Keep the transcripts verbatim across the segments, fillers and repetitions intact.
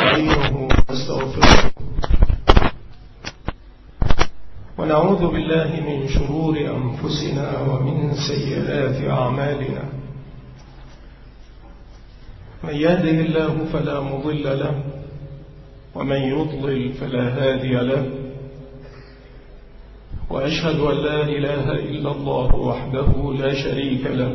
ونستعينه ونستغفره ونعوذ بالله من شرور أنفسنا ومن سيئات أعمالنا. من يهده الله فلا مضل له ومن يضلل فلا هادي له، وأشهد أن لا إله إلا الله وحده لا شريك له،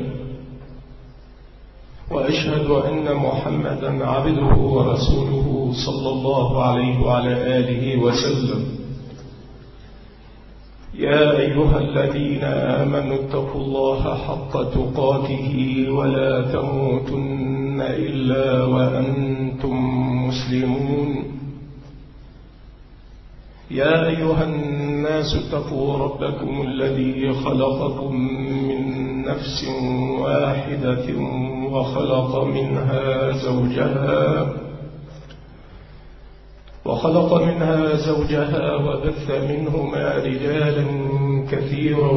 وأشهد أن محمدا عبده ورسوله صلى الله عليه وعلى آله وسلم. يا أيها الذين آمنوا اتقوا الله حق تقاته ولا تموتن إلا وأنتم مسلمون. يا أيها الناس اتقوا ربكم الذي خلقكم من نفس واحدة وخلق منها زوجها وخلق منها زوجها وبث منهما رجالا كثيرا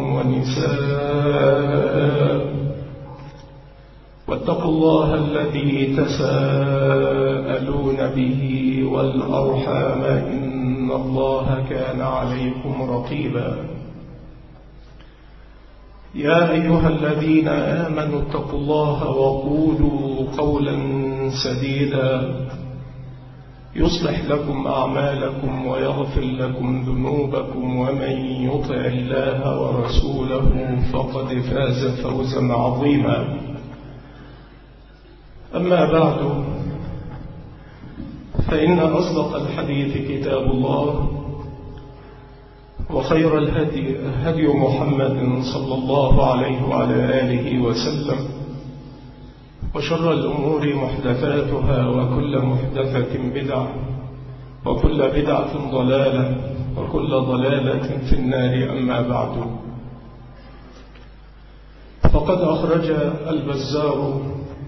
ونساء، واتقوا الله الذي تساءلون به والأرحام إن الله كان عليكم رقيبا. يا أيها الذين آمنوا اتقوا الله وقولوا قولا سديدا يصلح لكم أعمالكم ويغفر لكم ذنوبكم، ومن يطع الله ورسوله فقد فاز فوزا عظيما. أما بعد، فإن أصدق الحديث كتاب الله، وخير الهدي هدي محمد صلى الله عليه وعلى آله وسلم، وشر الأمور محدثاتها وكل محدثة بدعة وكل بدعة ضلالة وكل ضلالة في النار. أما بعد، فقد أخرج البزار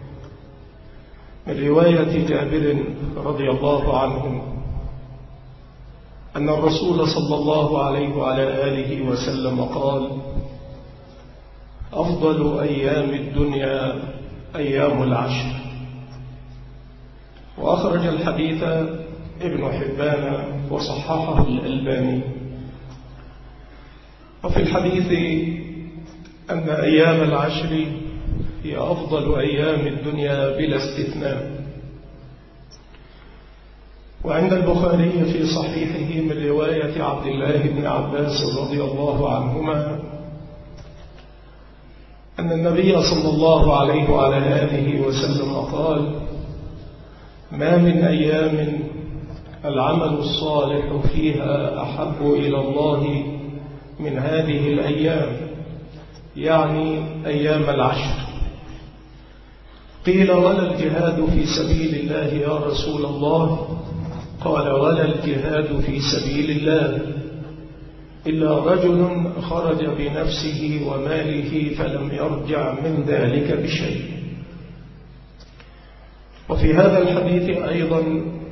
من رواية جابر رضي الله عنه أن الرسول صلى الله عليه وعلى آله وسلم قال: أفضل أيام الدنيا أيام العشر. وأخرج الحديث ابن حبان وصححه الألباني. وفي الحديث أن أيام العشر هي أفضل أيام الدنيا بلا استثناء. وعند البخاري في صحيحه من رواية عبد الله بن عباس رضي الله عنهما أن النبي صلى الله عليه وعلى آله وسلم قال: ما من أيام العمل الصالح فيها أحب إلى الله من هذه الأيام، يعني أيام العشر. قيل: ولا الجهاد في سبيل الله يا رسول الله؟ قال: ولا الجهاد في سبيل الله إلا رجل خرج بنفسه وماله فلم يرجع من ذلك بشيء. وفي هذا الحديث أيضا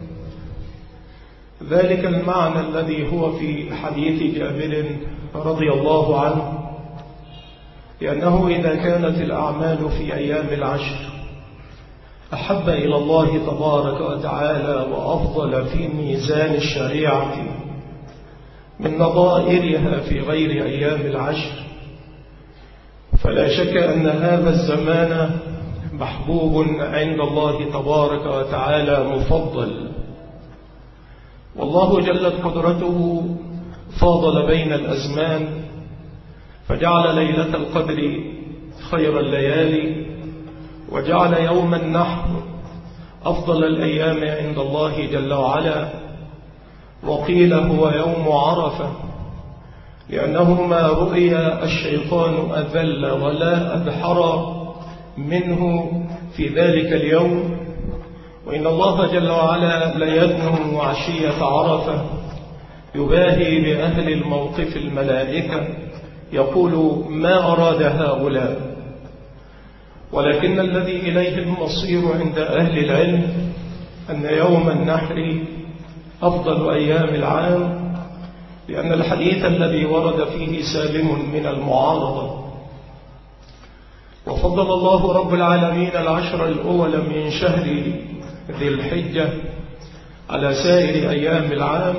ذلك المعنى الذي هو في حديث جابر رضي الله عنه، لأنه إذا كانت الأعمال في أيام العشر أحب إلى الله تبارك وتعالى وأفضل في ميزان الشريعة من نظائرها في غير أيام العشر، فلا شك أن هذا الزمان محبوب عند الله تبارك وتعالى مفضل. والله جلت قدرته فاضل بين الأزمان، فجعل ليلة القدر خير الليالي، وجعل يوم النحر أفضل الأيام عند الله جل وعلا. وقيل هو يوم عرفة، لأنه ما رؤي الشيطان أذل ولا أدحر منه في ذلك اليوم. وإن الله جل وعلا ليدنو عشية عرفة يباهي بأهل الموقف الملائكة، يقول: ما أراد هؤلاء؟ ولكن الذي إليه المصير عند أهل العلم أن يوم النحر أفضل أيام العام، لأن الحديث الذي ورد فيه سالم من المعارضة. وفضل الله رب العالمين العشر الأول من شهر ذي الحجة على سائر أيام العام.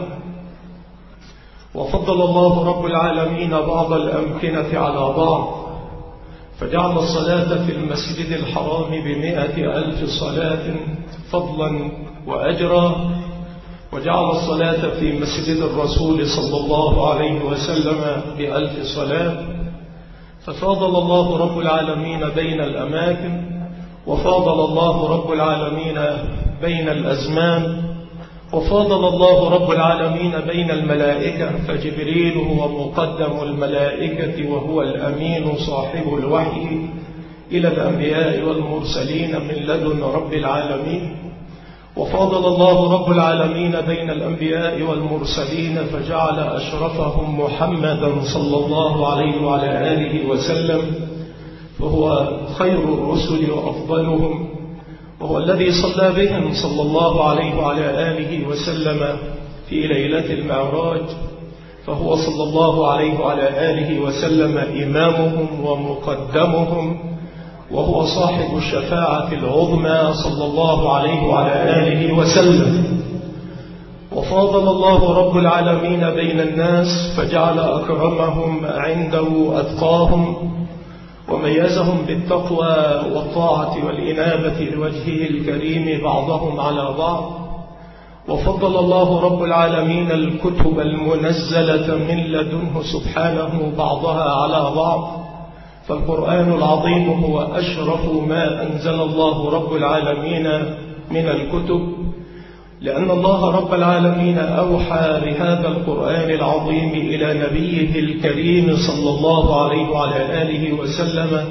وفضل الله رب العالمين بعض الأمكنة على بعض، فجعل الصلاة في المسجد الحرام بمئة ألف صلاة فضلا وأجرا، وجعل الصلاة في مسجد الرسول صلى الله عليه وسلم بألف صلاة. ففاضل الله رب العالمين بين الأماكن، وفاضل الله رب العالمين بين الأزمان، وفاضل الله رب العالمين بين الملائكة، فجبريل هو مقدم الملائكة وهو الأمين صاحب الوحي إلى الأنبياء والمرسلين من لدن رب العالمين. وفاضل الله رب العالمين بين الأنبياء والمرسلين فجعل أشرفهم محمدا صلى الله عليه وعلى آله وسلم، فهو خير الرسل وأفضلهم، وهو الذي صلى بهم صلى الله عليه وعلى آله وسلم في ليلة المعراج، فهو صلى الله عليه وعلى آله وسلم إمامهم ومقدمهم، وهو صاحب الشفاعة العظمى صلى الله عليه وعلى آله وسلم. وفاضل الله رب العالمين بين الناس فجعل أكرمهم عنده أتقاهم، وميزهم بالتقوى والطاعة والإنابة لوجهه الكريم بعضهم على بعض. وفضل الله رب العالمين الكتب المنزلة من لدنه سبحانه بعضها على بعض، فالقرآن العظيم هو أشرف ما أنزل الله رب العالمين من الكتب، لأن الله رب العالمين أوحى بهذا القرآن العظيم إلى نبيه الكريم صلى الله عليه وعلى آله وسلم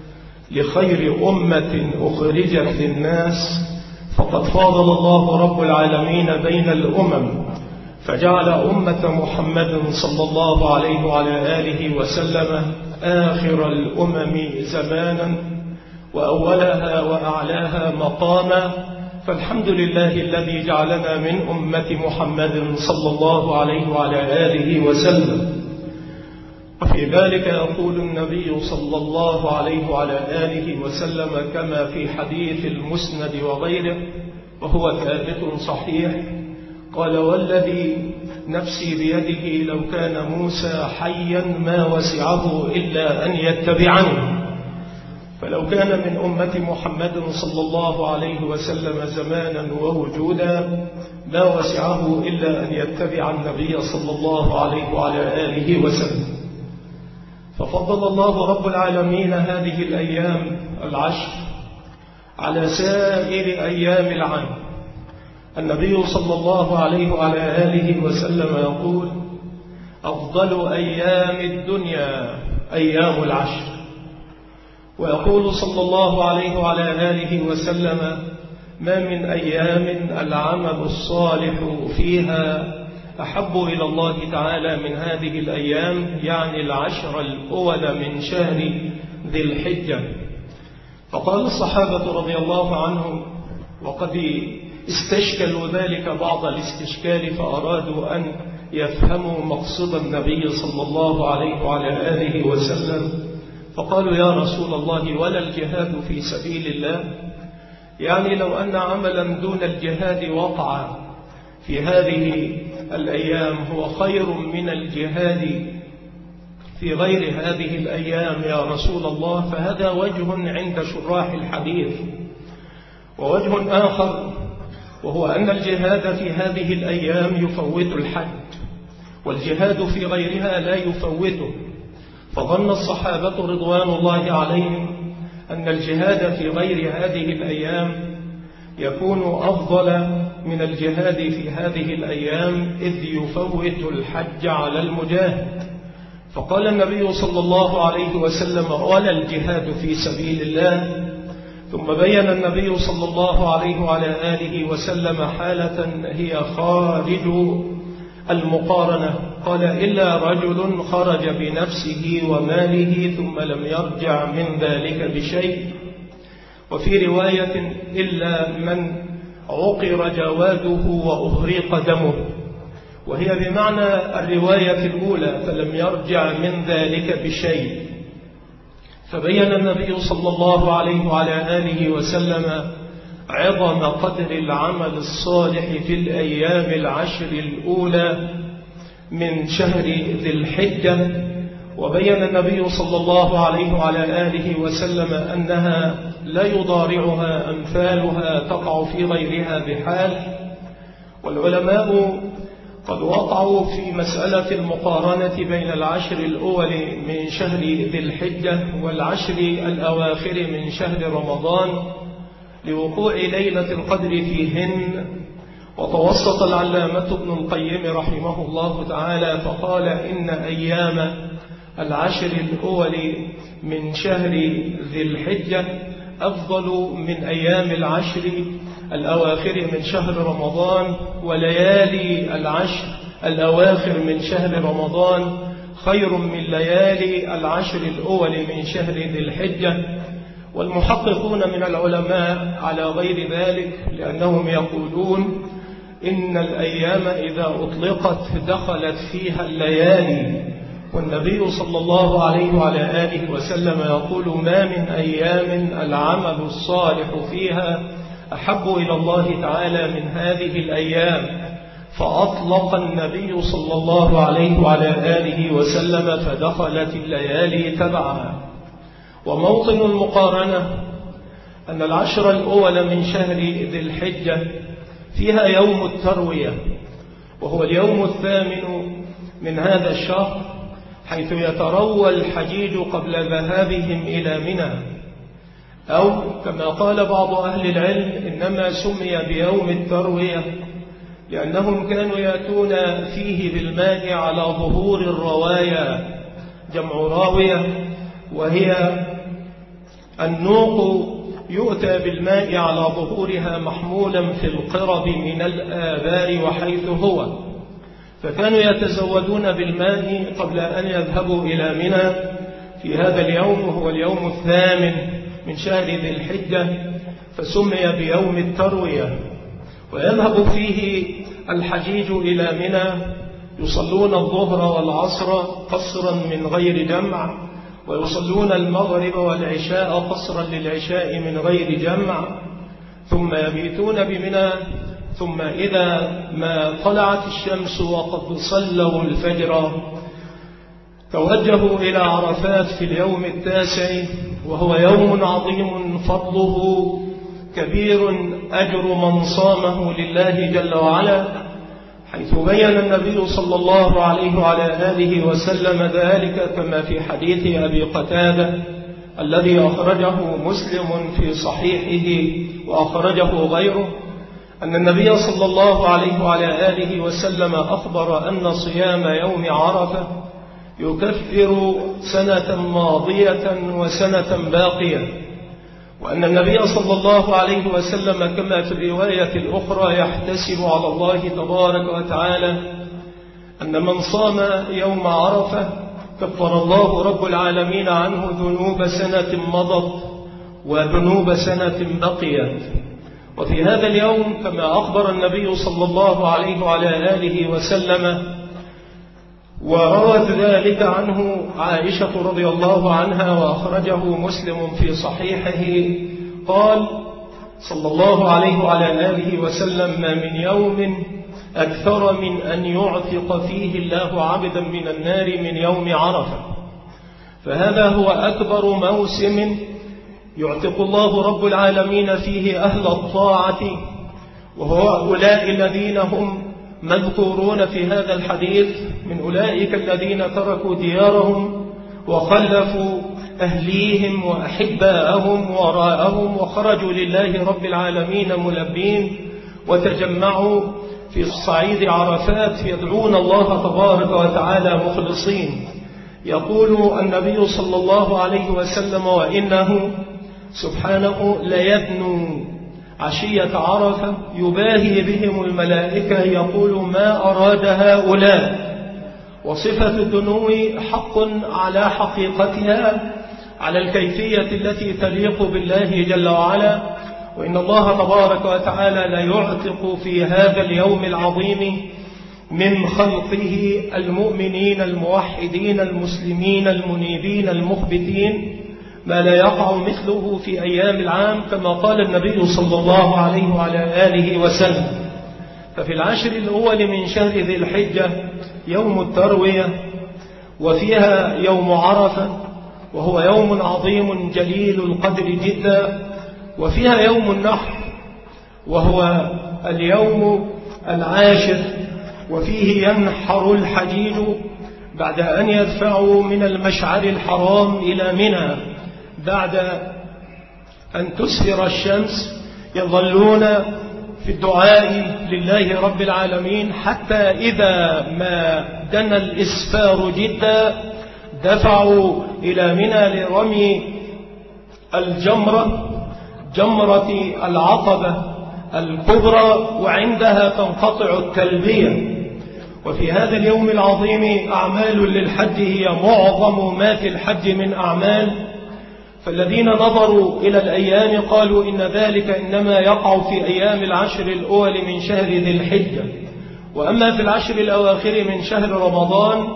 لخير أمة أخرجت للناس. فقد فاضل الله رب العالمين بين الأمم، فجعل أمة محمد صلى الله عليه وعلى آله وسلم آخر الأمم زمانا وأولها وأعلاها مقاما. فالحمد لله الذي جعلنا من أمة محمد صلى الله عليه وعلى آله وسلم. وفي ذلك يقول النبي صلى الله عليه وعلى آله وسلم كما في حديث المسند وغيره وهو ثابت صحيح، قال: والذي نفسي بيده لو كان موسى حيا ما وسعه إلا أن يتبعني. فلو كان من أمة محمد صلى الله عليه وسلم زمانا ووجودا ما وسعه إلا أن يتبع النبي صلى الله عليه وعلى آله وسلم. ففضل الله رب العالمين هذه الأيام العشر على سائر أيام العام. النبي صلى الله عليه وعلى آله وسلم يقول: أفضل أيام الدنيا أيام العشر. ويقول صلى الله عليه وعلى آله وسلم: ما من أيام العمل الصالح فيها أحب إلى الله تعالى من هذه الأيام، يعني العشر الأول من شهر ذي الحجة. فقال الصحابة رضي الله عنهم، وقد استشكلوا ذلك بعض الاستشكال فأرادوا أن يفهموا مقصد النبي صلى الله عليه وعلى آله وسلم، فقالوا: يا رسول الله، ولا الجهاد في سبيل الله؟ يعني لو أن عملا دون الجهاد وقع في هذه الأيام هو خير من الجهاد في غير هذه الأيام يا رسول الله، فهذا وجه عند شراح الحديث. ووجه آخر وهو أن الجهاد في هذه الأيام يفوت الحج، والجهاد في غيرها لا يفوته. فظن الصحابة رضوان الله عليهم أن الجهاد في غير هذه الأيام يكون أفضل من الجهاد في هذه الأيام، إذ يفوت الحج على المجاهد. فقال النبي صلى الله عليه وسلم: ولا الجهاد في سبيل الله. ثم بين النبي صلى الله عليه وعلى آله وسلم حالة هي خارج المقارنة، قال: إلا رجل خرج بنفسه وماله ثم لم يرجع من ذلك بشيء. وفي رواية: إلا من عقر جواده وأهريق دمه، وهي بمعنى الرواية الأولى: فلم يرجع من ذلك بشيء. فبين النبي صلى الله عليه وعلى آله وسلم عظم قدر العمل الصالح في الأيام العشر الأولى من شهر ذي الحجة، وبين النبي صلى الله عليه وعلى آله وسلم أنها لا يضارعها أمثالها تقع في غيرها بحال. والعلماء قد وقعوا في مسألة المقارنة بين العشر الأول من شهر ذي الحجة والعشر الأواخر من شهر رمضان لوقوع ليلة القدر فيهن. وتوسط العلامة ابن القيم رحمه الله تعالى فقال إن أيام العشر الأول من شهر ذي الحجة أفضل من أيام العشر الأواخر من شهر رمضان، وليالي العشر الأواخر من شهر رمضان خير من ليالي العشر الأول من شهر ذي الحجة. والمحققون من العلماء على غير ذلك، لأنهم يقولون إن الأيام إذا أطلقت دخلت فيها الليالي، والنبي صلى الله عليه وعلى آله وسلم يقول ما من أيام العمل الصالح فيها أحب إلى الله تعالى من هذه الأيام، فأطلق النبي صلى الله عليه وعلى آله وسلم فدخلت الليالي تبعها. وموطن المقارنة أن العشر الأول من شهر ذي الحجة فيها يوم التروية، وهو اليوم الثامن من هذا الشهر، حيث يتروى الحجيج قبل ذهابهم إلى منى، أو كما قال بعض أهل العلم إنما سمي بيوم التروية لأنهم كانوا يأتون فيه بالماء على ظهور الروايا، جمع راوية، وهي النوق يؤتى بالماء على ظهورها محمولا في القرب من الآبار وحيث هو، فكانوا يتزودون بالماء قبل أن يذهبوا إلى منى في هذا اليوم، وهو اليوم الثامن من شهر ذي الحجة، فسمي بيوم التروية. ويذهب فيه الحجيج إلى منى يصلون الظهر والعصر قصرا من غير جمع، ويصلون المغرب والعشاء قصرا للعشاء من غير جمع، ثم يبيتون بمنى، ثم إذا ما طلعت الشمس وقد صلوا الفجر توجهوا إلى عرفات في اليوم التاسع، وهو يوم عظيم فضله كبير أجر من صامه لله جل وعلا، حيث بين النبي صلى الله عليه وعلى آله وسلم ذلك كما في حديث أبي قتادة الذي أخرجه مسلم في صحيحه وأخرجه غيره، أن النبي صلى الله عليه وعلى آله وسلم أخبر أن صيام يوم عرفة يكفر سنة ماضية وسنة باقية، وأن النبي صلى الله عليه وسلم كما في الرواية الأخرى يحتسب على الله تبارك وتعالى أن من صام يوم عرفة كفر الله رب العالمين عنه ذنوب سنة مضت وذنوب سنة بقيت. وفي هذا اليوم كما أخبر النبي صلى الله عليه وعلى آله وسلم وروت ذلك عنه عائشة رضي الله عنها وأخرجه مسلم في صحيحه، قال صلى الله عليه وعلى آله وسلم ما من يوم أكثر من أن يعتق فيه الله عبدا من النار من يوم عرفة، فهذا هو أكبر موسم يعتق الله رب العالمين فيه أهل الطاعة، وهو أولئك الذين هم مذكورون في هذا الحديث من أولئك الذين تركوا ديارهم وخلفوا أهليهم وأحباءهم وراءهم وخرجوا لله رب العالمين ملبين، وتجمعوا في صعيد عرفات يدعون الله تبارك وتعالى مخلصين. يقول النبي صلى الله عليه وسلم وإنه سبحانه ليدنو عشية عرفة يباهي بهم الملائكة يقول ما أراد هؤلاء. وصفة الدنو حق على حقيقتها على الكيفية التي تليق بالله جل وعلا، وإن الله تبارك وتعالى لا يعتق في هذا اليوم العظيم من خلقه المؤمنين الموحدين المسلمين المنيبين المخبتين ما لا يقع مثله في أيام العام، كما قال النبي صلى الله عليه وعلى آله وسلم. ففي العشر الأول من شهر ذي الحجة يوم التروية، وفيها يوم عرفة وهو يوم عظيم جليل القدر جدا، وفيها يوم النحر وهو اليوم العاشر، وفيه ينحر الحجيج بعد أن يدفعوا من المشعر الحرام إلى منى بعد أن تسفر الشمس، يظلون في الدعاء لله رب العالمين حتى إذا ما دنا الإسفار جدا دفعوا إلى منى لرمي الجمرة، جمرة العقبة الكبرى، وعندها تنقطع التلبية. وفي هذا اليوم العظيم أعمال للحج هي معظم ما في الحج من أعمال، فالذين نظروا إلى الأيام قالوا إن ذلك إنما يقع في أيام العشر الأول من شهر ذي الحجة، وأما في العشر الأواخر من شهر رمضان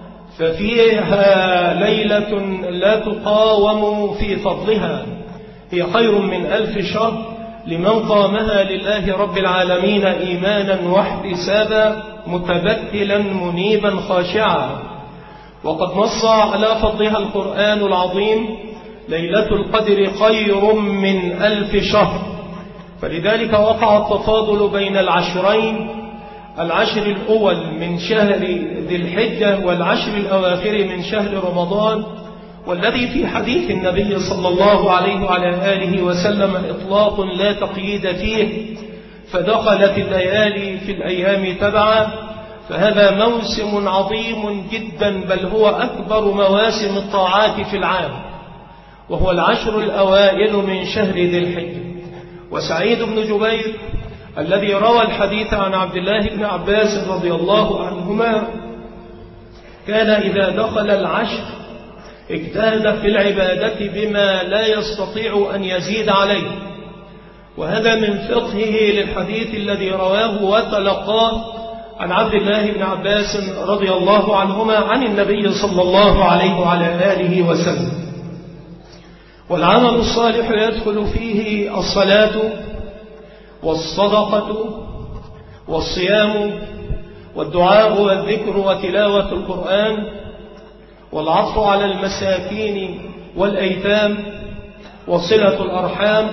ففيها ليلة لا تقاوم في فضلها، هي خير من ألف شهر لمن قامها لله رب العالمين إيمانا واحتسابا متبتلا منيبا خاشعا. وقد نص على فضلها القرآن العظيم: ليلة القدر خير من ألف شهر. فلذلك وقع التفاضل بين العشرين، العشر الأول من شهر ذي الحجة والعشر الأواخر من شهر رمضان، والذي في حديث النبي صلى الله عليه وعلى آله وسلم إطلاق لا تقييد فيه، فدخلت الليالي في الأيام تبعا، فهذا موسم عظيم جدا، بل هو أكبر مواسم الطاعات في العام، وهو العشر الأوائل من شهر ذي الحجة. وسعيد بن جبير الذي روى الحديث عن عبد الله بن عباس رضي الله عنهما كان إذا دخل العشر اجتهد في العبادة بما لا يستطيع أن يزيد عليه، وهذا من فقهه للحديث الذي رواه وتلقاه عن عبد الله بن عباس رضي الله عنهما عن النبي صلى الله عليه وعلى آله وسلم. والعمل الصالح يدخل فيه الصلاة والصدقة والصيام والدعاء والذكر وتلاوة القرآن والعطف على المساكين والأيتام وصلة الأرحام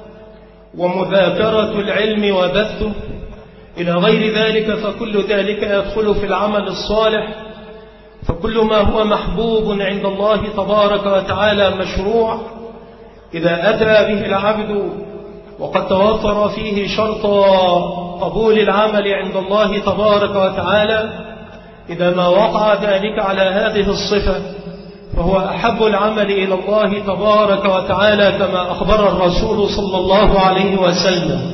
ومذاكرة العلم وبثه إلى غير ذلك، فكل ذلك يدخل في العمل الصالح. فكل ما هو محبوب عند الله تبارك وتعالى مشروع إذا أتى به العبد وقد توفر فيه شرط قبول العمل عند الله تبارك وتعالى، إذا ما وقع ذلك على هذه الصفة فهو أحب العمل إلى الله تبارك وتعالى كما أخبر الرسول صلى الله عليه وسلم.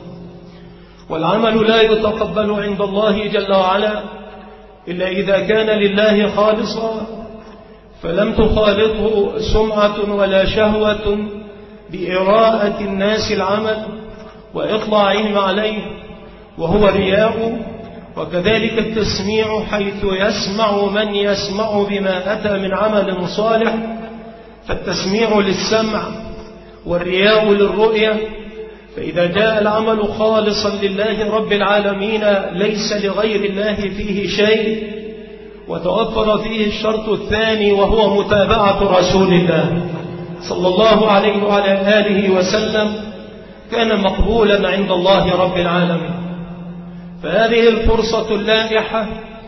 والعمل لا يتقبل عند الله جل وعلا إلا إذا كان لله خالصا، فلم تخالطه سمعة ولا شهوة بإراءة الناس العمل وإطلاعهم عليه، وهو رياء. وكذلك التسميع، حيث يسمع من يسمع بما أتى من عمل صالح، فالتسميع للسمع والرياء للرؤية. فإذا جاء العمل خالصا لله رب العالمين ليس لغير الله فيه شيء، وتوفر فيه الشرط الثاني وهو متابعة رسول الله صلى الله عليه وعلى آله وسلم، كان مقبولا عند الله رب العالمين. فهذه الفرصة اللائحة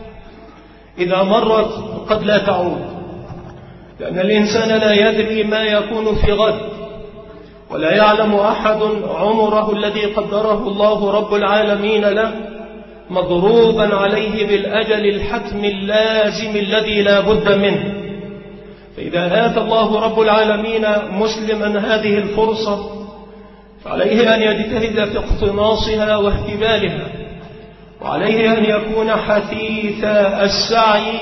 إذا مرت قد لا تعود، لأن الإنسان لا يدري ما يكون في غد، ولا يعلم أحد عمره الذي قدره الله رب العالمين له مضروبا عليه بالأجل الحتم اللازم الذي لا بد منه. فإذا آتى الله رب العالمين مسلما هذه الفرصة فعليه أن يجتهد في اقتناصها واهتبالها، وعليه أن يكون حثيث السعي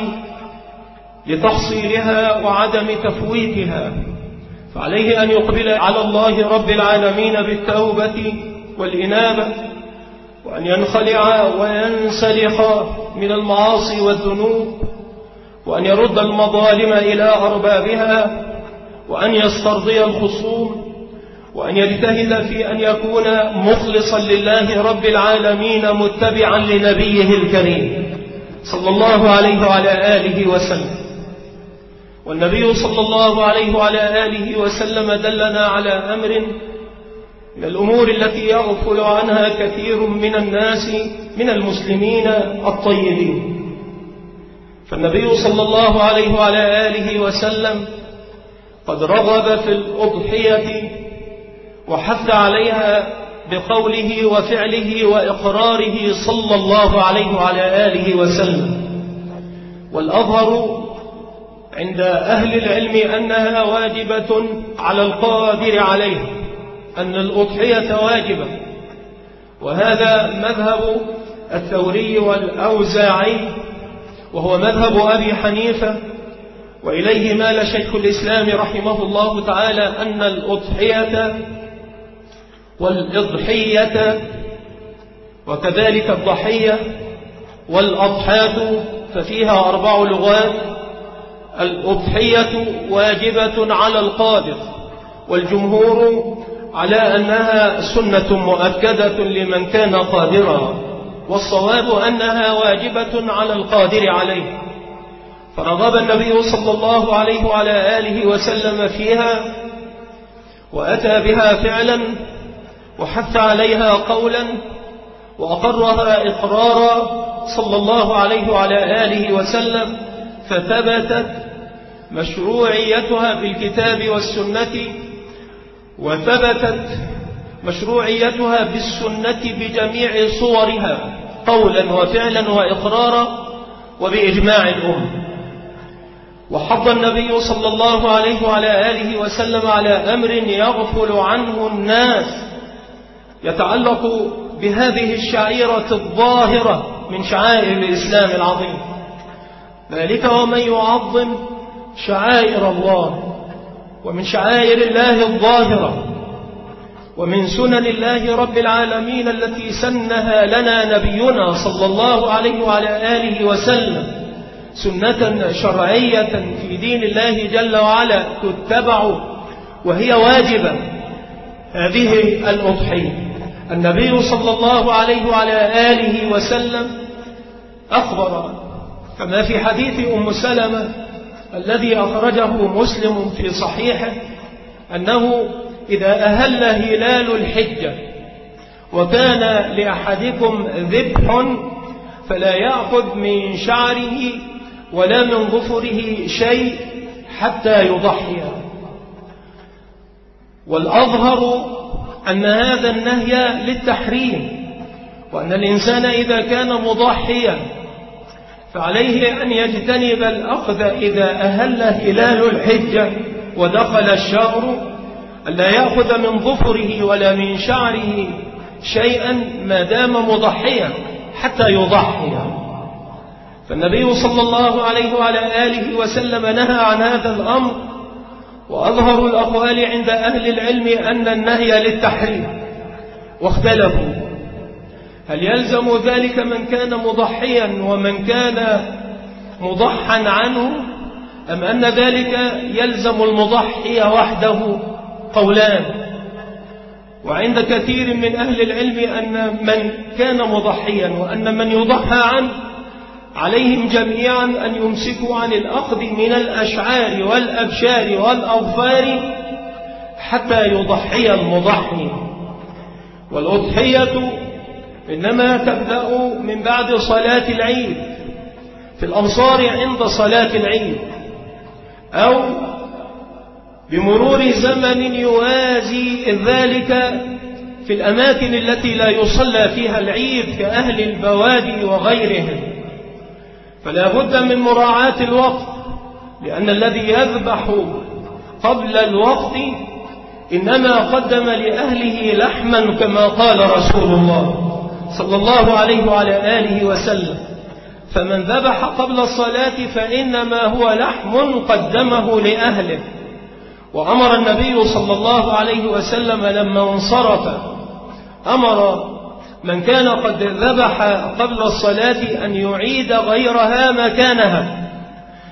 لتحصيلها وعدم تفويتها. فعليه أن يقبل على الله رب العالمين بالتوبة والإنابة، وأن ينخلع وينسلخ من المعاصي والذنوب، وأن يرد المظالم إلى أربابها، وأن يسترضي الخصوم، وأن يجتهد في أن يكون مخلصا لله رب العالمين متبعا لنبيه الكريم صلى الله عليه وعلى آله وسلم. والنبي صلى الله عليه وعلى آله وسلم دلنا على أمر من الأمور التي يغفل عنها كثير من الناس من المسلمين الطيبين. فالنبي صلى الله عليه وعلى آله وسلم قد رغب في الأضحية وحث عليها بقوله وفعله وإقراره صلى الله عليه وعلى آله وسلم. والأظهر عند أهل العلم أنها واجبة على القادر عليها، أن الأضحية واجبة، وهذا مذهب الثوري والأوزاعي، وهو مذهب أبي حنيفة، وإليه مال شيخ الإسلام رحمه الله تعالى أن الأضحية والإضحية وكذلك الضحية والأضحاة ففيها أربع لغات. الأضحية واجبة على القادر، والجمهور على أنها سنة مؤكدة لمن كان قادرا، والصواب أنها واجبة على القادر عليه. فرغب النبي صلى الله عليه وعلى آله وسلم فيها، وأتى بها فعلا، وحث عليها قولا، وأقرها إقرارا صلى الله عليه وعلى آله وسلم، فثبتت مشروعيتها بالكتاب والسنة، وثبتت مشروعيتها بالسنة بجميع صورها قولا وفعلا وإقرارا وبإجماع الأمة. وحض النبي صلى الله عليه وعلى آله وسلم على أمر يغفل عنه الناس يتعلق بهذه الشعيرة الظاهرة من شعائر الإسلام العظيم، ذلك ومن يعظم شعائر الله، ومن شعائر الله الظاهرة، ومن سنن الله رب العالمين التي سنها لنا نبينا صلى الله عليه وعلى آله وسلم، سنة شرعية في دين الله جل وعلا تتبع وهي واجبة، هذه الأضحية. النبي صلى الله عليه وعلى آله وسلم أخبر كما في حديث أم سلمة الذي أخرجه مسلم في صحيحه أنه إذا أهل هلال الحجة وكان لأحدكم ذبح فلا يأخذ من شعره ولا من ظفره شيء حتى يضحي. والأظهر أن هذا النهي للتحريم، وأن الإنسان إذا كان مضحيا فعليه أن يجتنب الأخذ إذا أهل هلال الحجة ودخل الشهر، ألا يأخذ من ظفره ولا من شعره شيئا ما دام مضحيا حتى يضحي. فالنبي صلى الله عليه وعلى آله وسلم نهى عن هذا الأمر. وأظهر الأقوال عند أهل العلم أن النهي للتحريم، واختلفوا هل يلزم ذلك من كان مضحيا ومن كان مضحا عنه، أم أن ذلك يلزم المضحي وحده؟ قولان. وعند كثير من أهل العلم أن من كان مضحيا وأن من يضحى عنه عليهم جميعا أن يمسكوا عن الأخذ من الأشعار والأبشار والأظفار حتى يضحي المضحي. والأضحية إنما تبدأ من بعد صلاة العيد في الأمصار عند صلاة العيد، أو بمرور زمن يوازي ذلك في الأماكن التي لا يصلى فيها العيد كأهل البوادي وغيرهم. فلا بد من مراعاة الوقت، لأن الذي يذبح قبل الوقت إنما قدم لأهله لحما كما قال رسول الله صلى الله عليه وعلى آله وسلم. فمن ذبح قبل الصلاة فإنما هو لحم قدمه لأهله. وأمر النبي صلى الله عليه وسلم لما انصرف أمر من كان قد ذبح قبل الصلاة أن يعيد غيرها مكانها،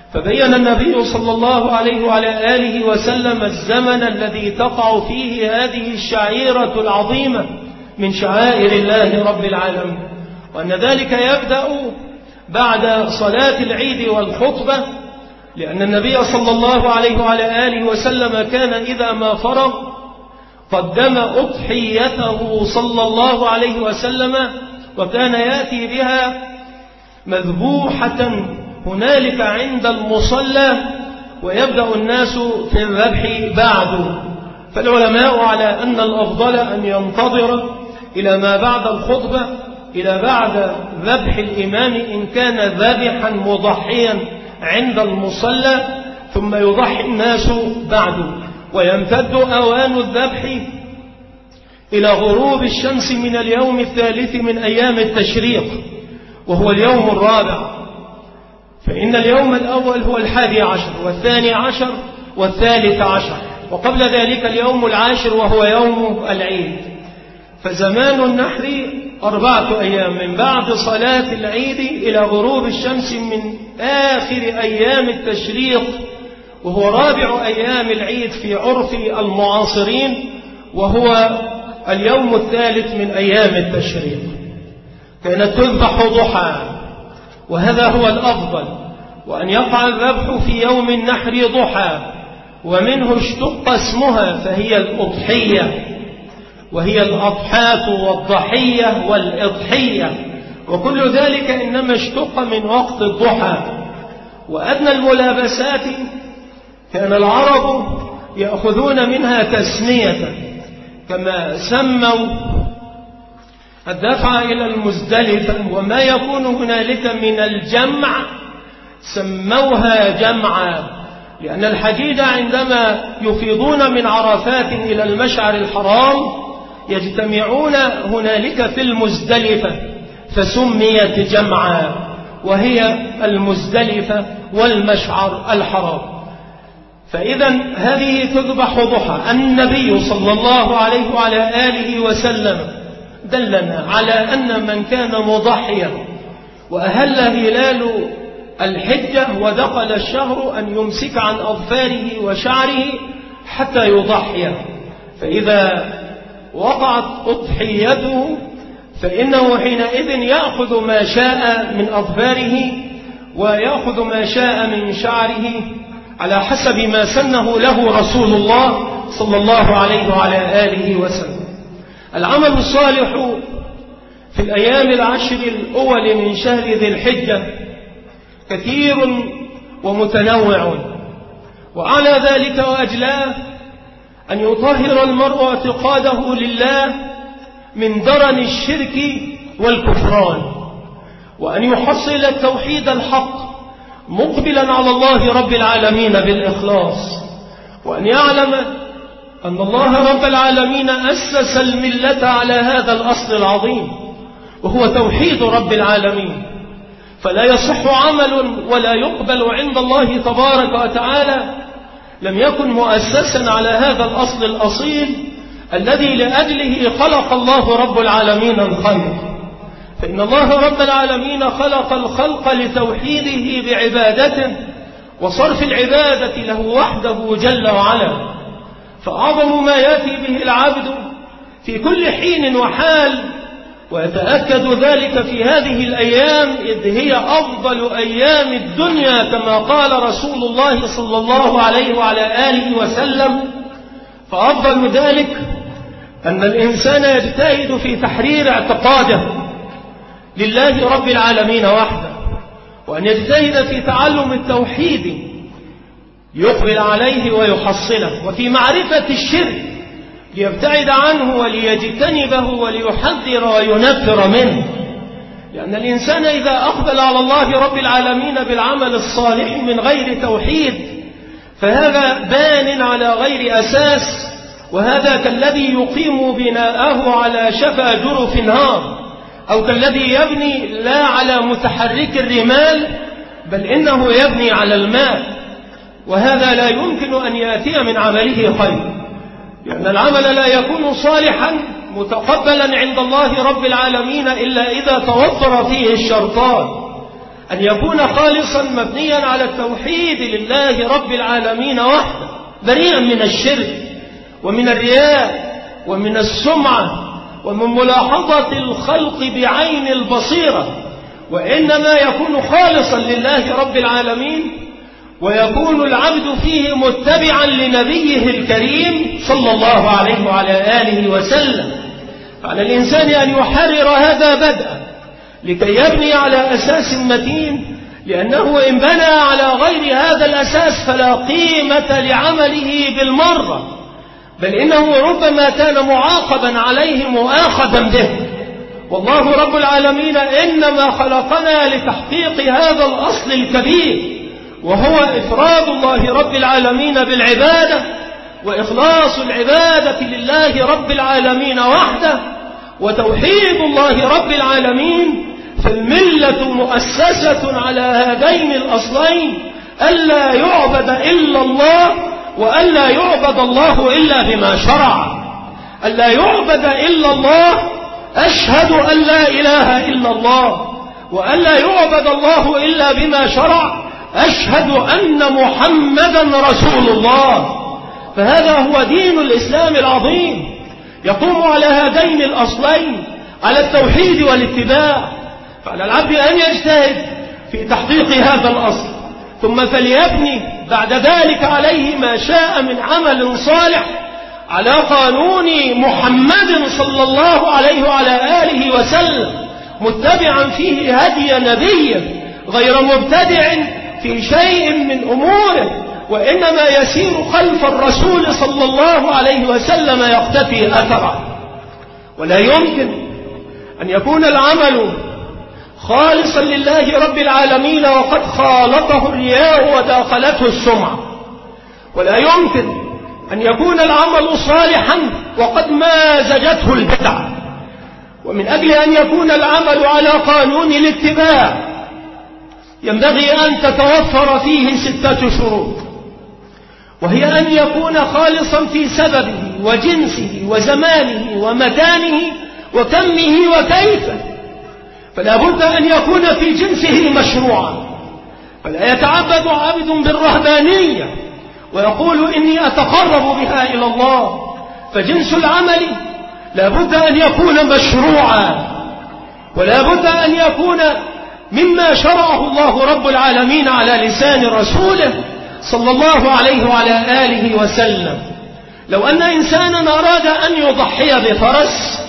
فبين النبي صلى الله عليه وعلى آله وسلم الزمن الذي تقع فيه هذه الشعيرة العظيمة من شعائر الله رب العالمين، وأن ذلك يبدأ بعد صلاة العيد والخطبة، لأن النبي صلى الله عليه وعلى آله وسلم كان إذا ما فرغ قدم أضحيته صلى الله عليه وسلم، وكان يأتي بها مذبوحة هنالك عند المصلى، ويبدأ الناس في الذبح بعده. فالعلماء على أن الأفضل أن ينتظر إلى ما بعد الخطبة، إلى بعد ذبح الإمام إن كان ذبحا مضحيا عند المصلى، ثم يضحي الناس بعده، ويمتد أوان الذبح إلى غروب الشمس من اليوم الثالث من أيام التشريق، وهو اليوم الرابع. فإن اليوم الأول هو الحادي عشر والثاني عشر والثالث عشر، وقبل ذلك اليوم العاشر وهو يوم العيد. فزمان النحر أربعة أيام من بعد صلاة العيد إلى غروب الشمس من آخر أيام التشريق، وهو رابع أيام العيد في عرف المعاصرين، وهو اليوم الثالث من أيام التشريق. كانت تذبح ضحى، وهذا هو الأفضل، وأن يقع الذبح في يوم النحر ضحى، ومنه اشتق اسمها، فهي الأضحية، وهي الأضحاة والضحية والإضحية، وكل ذلك إنما اشتق من وقت الضحى. وأدنى الملابسات كان العرب يأخذون منها تسمية، كما سموا الدفع إلى المزدلفة وما يكون هنالك من الجمع سموها جمعا، لأن الحجيج عندما يفيضون من عرفات إلى المشعر الحرام يجتمعون هنالك في المزدلفة، فسميت جمعا، وهي المزدلفة والمشعر الحرام. فإذا هذه تذبح ضحى. النبي صلى الله عليه وعلى آله وسلم دلنا على أن من كان مضحيا وأهل هلال الحجة ودخل الشهر أن يمسك عن أظفاره وشعره حتى يضحي، فإذا وقعت أضحيته فإنه حينئذ يأخذ ما شاء من أظفاره ويأخذ ما شاء من شعره على حسب ما سنه له رسول الله صلى الله عليه وعلى آله وسلم. العمل الصالح في الأيام العشر الأول من شهر ذي الحجة كثير ومتنوع، وعلى ذلك وأجلاه أن يطهر المرء اعتقاده لله من درن الشرك والكفران، وأن يحصل التوحيد الحق مقبلا على الله رب العالمين بالإخلاص، وأن يعلم أن الله رب العالمين أسس الملة على هذا الأصل العظيم وهو توحيد رب العالمين، فلا يصح عمل ولا يقبل عند الله تبارك وتعالى لم يكن مؤسسا على هذا الأصل الأصيل الذي لأجله خلق الله رب العالمين الخلق. فإن الله رب العالمين خلق الخلق لتوحيده بعبادته وصرف العبادة له وحده جل وعلا، فأعظم ما يأتي به العبد في كل حين وحال، ويتأكد ذلك في هذه الأيام إذ هي أفضل أيام الدنيا كما قال رسول الله صلى الله عليه وعلى آله وسلم. فأفضل ذلك أن الإنسان يجتهد في تحرير اعتقاده لله رب العالمين وحده، وأن يجتهد في تعلم التوحيد يقبل عليه ويحصله، وفي معرفة الشرك ليبتعد عنه وليجتنبه وليحذر وينفر منه، لأن الإنسان إذا أقبل على الله رب العالمين بالعمل الصالح من غير توحيد فهذا بان على غير أساس، وهذا كالذي يقيم بناءه على شفا جرف نهار، أو كالذي يبني لا على متحرك الرمال بل إنه يبني على الماء، وهذا لا يمكن أن يأتي من عمله خير، لأن العمل لا يكون صالحا متقبلا عند الله رب العالمين إلا إذا توفر فيه الشرطان: أن يكون خالصا مبنيا على التوحيد لله رب العالمين وحده، بريئا من الشرك ومن الرياء ومن السمعة ومن ملاحظة الخلق بعين البصيرة، وإنما يكون خالصا لله رب العالمين، ويكون العبد فيه متبعا لنبيه الكريم صلى الله عليه وعلى آله وسلم. فعلى الإنسان أن يحرر هذا بدءا لكي يبني على أساس متين، لأنه إن بنى على غير هذا الأساس فلا قيمة لعمله بالمرة، بل إنه ربما كان معاقبا عليه مؤاخذا به. والله رب العالمين إنما خلقنا لتحقيق هذا الأصل الكبير، وهو إفراد الله رب العالمين بالعبادة، وإخلاص العبادة لله رب العالمين وحده، وتوحيد الله رب العالمين. فالملة مؤسسة على هذين الأصلين، ألا يعبد إلا الله، وألا يعبد الله إلا بما شرع. ألا يعبد إلا الله، أشهد أن لا إله إلا الله، وألا يعبد الله إلا بما شرع، أشهد أن محمدا رسول الله. فهذا هو دين الإسلام العظيم، يقوم على هذين الأصلين، على التوحيد والاتباع. فعلى العبد أن يجتهد في تحقيق هذا الأصل، ثم فليبني بعد ذلك عليه ما شاء من عمل صالح على قانون محمد صلى الله عليه وعلى آله وسلم، متبعا فيه هدي نبيه، غير مبتدع في شيء من أموره، وإنما يسير خلف الرسول صلى الله عليه وسلم يقتفي أثره. ولا يمكن أن يكون العمل خالصا لله رب العالمين وقد خالطه الرياء وداخلته السمعة، ولا يمكن أن يكون العمل صالحا وقد مازجته البدعة. ومن أجل أن يكون العمل على قانون الاتباع ينبغي أن تتوفر فيه ستة شروط، وهي أن يكون خالصا في سببه وجنسه وزمانه ومكانه وكمه وكيفه. فلا بد أن يكون في جنسه مشروعا، فلا يتعبد عبد بالرهبانية ويقول إني أتقرب بها إلى الله، فجنس العمل لا بد أن يكون مشروعا، ولا بد أن يكون مما شرعه الله رب العالمين على لسان رسوله صلى الله عليه وعلى آله وسلم. لو أن إنسانا أراد أن يضحي بفرس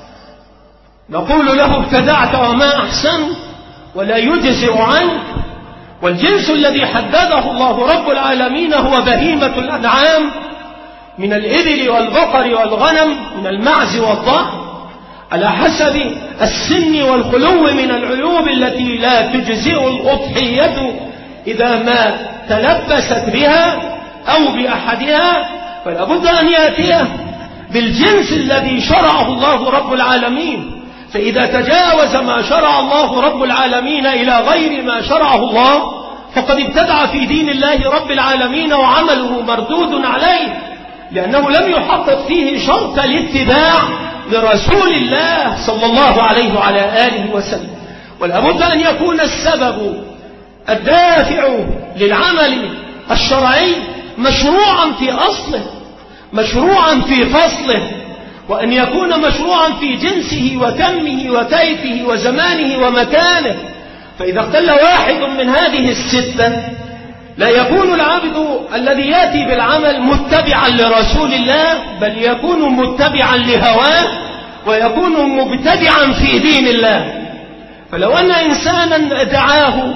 نقول له ابتدعت وما أحسن ولا يجزئ عنك، والجنس الذي حدده الله رب العالمين هو بهيمة الأنعام من الإبل والبقر والغنم، من المعز والضأن، على حسب السن والخلو من العيوب التي لا تجزئ الأضحية إذا ما تلبست بها أو بأحدها، فلا بد أن يأتيه بالجنس الذي شرعه الله رب العالمين. فإذا تجاوز ما شرع الله رب العالمين إلى غير ما شرعه الله فقد ابتدع في دين الله رب العالمين، وعمله مردود عليه، لأنه لم يحقق فيه شرط الاتباع لرسول الله صلى الله عليه وعلى آله وسلم. ولا بد أن يكون السبب الدافع للعمل الشرعي مشروعا في أصله، مشروعا في فصله، وأن يكون مشروعا في جنسه وكمه وكيفه وزمانه ومكانه. فإذا اختل واحد من هذه الستة لا يكون العبد الذي يأتي بالعمل متبعا لرسول الله، بل يكون متبعا لهواه، ويكون مبتدعا في دين الله. فلو أن إنسانا دعاه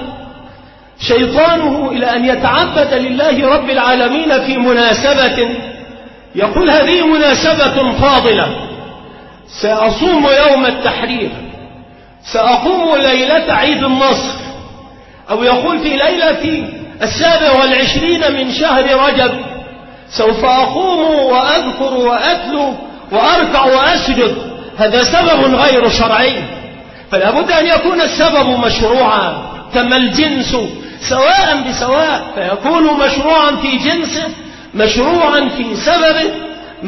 شيطانه إلى أن يتعبد لله رب العالمين في مناسبة، يقول هذه مناسبة فاضلة، سأصوم يوم التحرير، سأقوم ليلة عيد النصر، أو يقول في ليلة السابع والعشرين من شهر رجب سوف أقوم وأذكر وأتلو وأركع وأسجد، هذا سبب غير شرعي. فلا بد أن يكون السبب مشروعا، كما الجنس سواء بسواء، فيكون مشروعا في جنسه، مشروعا في سببه،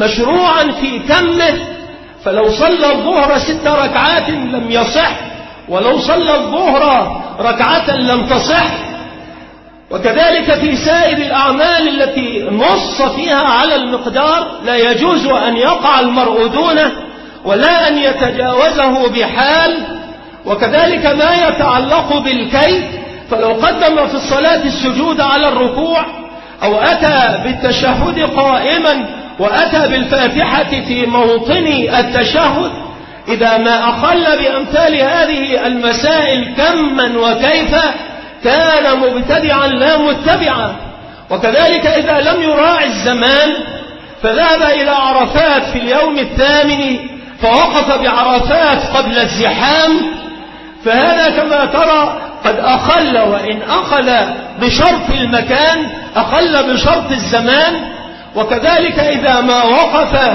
مشروعا في كمه. فلو صلى الظهر ست ركعات لم يصح، ولو صلى الظهر ركعة لم تصح. وكذلك في سائر الأعمال التي نص فيها على المقدار لا يجوز أن يقع المرء دونه ولا أن يتجاوزه بحال. وكذلك ما يتعلق بالكي، فلو قدم في الصلاة السجود على الركوع أو أتى بالتشهد قائما وأتى بالفاتحة في موطن التشهد، إذا ما أخل بأمثال هذه المسائل كما وكيف كان مبتدعا لا متبعا. وكذلك إذا لم يراعي الزمان فذهب إلى عرفات في اليوم الثامن فوقف بعرفات قبل الزحام، فهذا كما ترى قد أخل، وإن أخل بشرط المكان أخل بشرط الزمان. وكذلك إذا ما وقف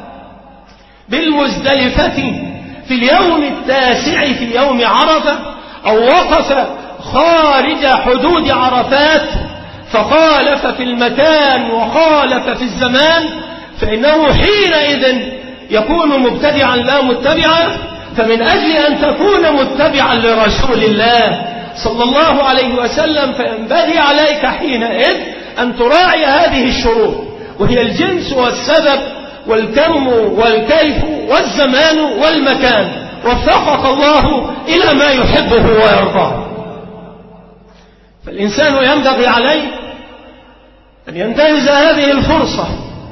بالمزدلفة في اليوم التاسع في يوم عرفة أو وقف خارج حدود عرفات فخالف في المكان وخالف في الزمان، فإنه حينئذ يكون مبتدعا لا متبعا. فمن أجل أن تكون متبعا لرسول الله صلى الله عليه وسلم فينبغي عليك حينئذ أن تراعي هذه الشروط، وهي الجنس والسبب والكم والكيف والزمان والمكان. وفقك الله إلى ما يحبه ويرضاه. فالإنسان ينبغي عليه أن ينتهز هذه الفرصة،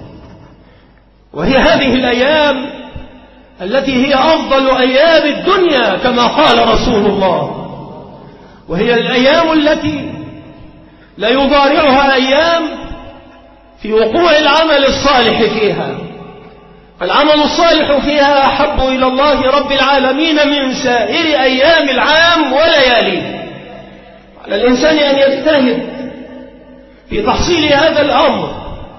وهي هذه الأيام التي هي أفضل أيام الدنيا كما قال رسول الله، وهي الأيام التي لا يضارعها أيام في وقوع العمل الصالح فيها. فالعمل الصالح فيها أحب إلى الله رب العالمين من سائر أيام العام ولياليه. على الإنسان أن يجتهد في تحصيل هذا الأمر،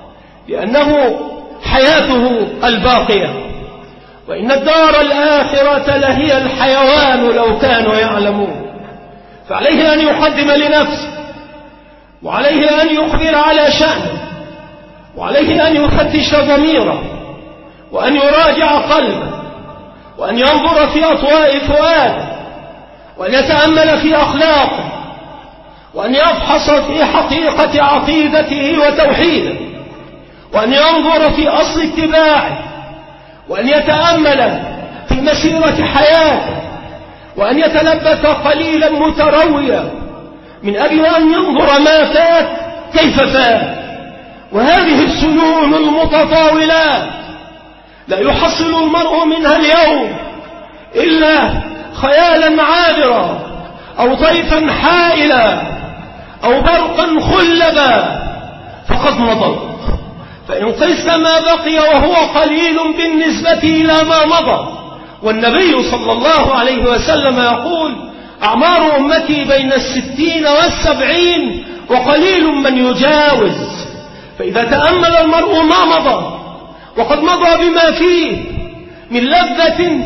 لأنه حياته الباقية، وإن الدار الآخرة لهي الحيوان لو كانوا يعلمون. فعليه أن يقدم لنفسه، وعليه أن يخبر على شأنه، وعليه أن يفتش ضميره، وأن يراجع قلبه، وأن ينظر في أطواء فؤاده، وأن يتأمل في أخلاقه، وأن يفحص في حقيقة عقيدته وتوحيده، وأن ينظر في أصل اتباعه، وأن يتأمل في مسيرة حياته، وأن يتلبث قليلا مترويا من أجل أن ينظر ما فات كيف فات. وهذه السنون المتطاولات لا يحصل المرء منها اليوم إلا خيالا عابرا أو طيفا حائلا أو برقا خلبا فقد مضى. فإن قست ما بقي وهو قليل بالنسبة إلى ما مضى، والنبي صلى الله عليه وسلم يقول: أعمار أمتي بين الستين والسبعين وقليل من يجاوز. فإذا تأمل المرء ما مضى وقد مضى بما فيه من لذة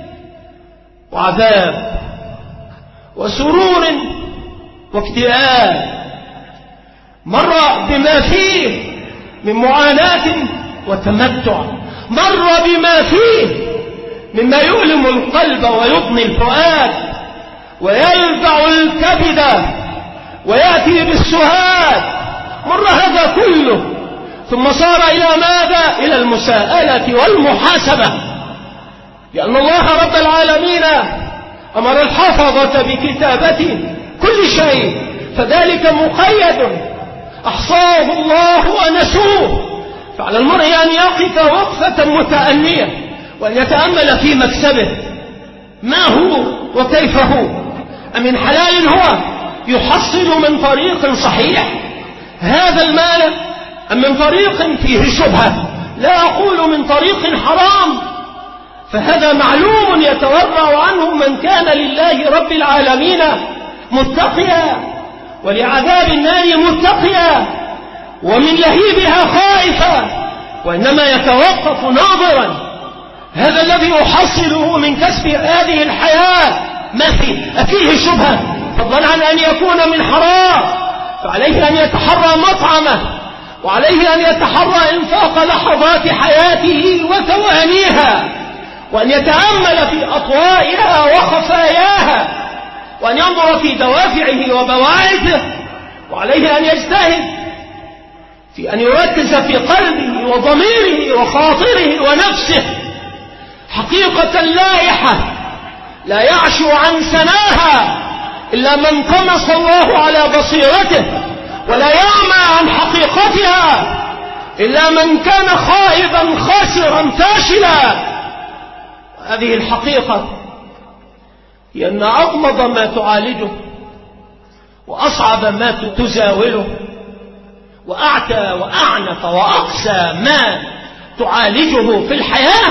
وعذاب وسرور واكتئاب، مر بما فيه من معاناة وتمتع، مر بما فيه مما يؤلم القلب ويضني الفؤاد ويلفع الكبد ويأتي بالسهاد، مر هذا كله ثم صار إلى ماذا؟ إلى المساءلة والمحاسبة، لأن الله رب العالمين أمر الحفظة بكتابة كل شيء، فذلك مقيد أحصاه الله ونسوه. فعلى المرء أن يقف وقفة متأنية وأن يتأمل في مكسبه، ما هو وكيف هو، أمن حلال هو يحصل من طريق صحيح هذا المال أم من طريق فيه شبهة، لا أقول من طريق حرام، فهذا معلوم يتورع عنه من كان لله رب العالمين متقيا ولعذاب النار متقيا ومن لهيبها خائفا، وإنما يتوقف ناظرا هذا الذي يحصله من كسب هذه الحياة ما فيه أفيه شبهة، فضلا عن أن يكون من حرام. فعليه أن يتحرى مطعمه، وعليه أن يتحرى إنفاق لحظات حياته وثوانيها، وأن يتأمل في أطوائها وخفاياها، وأن ينظر في دوافعه وبواعثه، وعليه أن يجتهد في أن يركز في قلبه وضميره وخاطره ونفسه حقيقة لائحة لا يعشو عن سناها إلا من طمس الله على بصيرته، ولا يعمى عن حقيقتها إلا من كان خائبا خاسرا فاشلا. هذه الحقيقة هي أن أغمض ما تعالجه، وأصعب ما تزاوله، وأعتى وأعنف وأقسى ما تعالجه في الحياة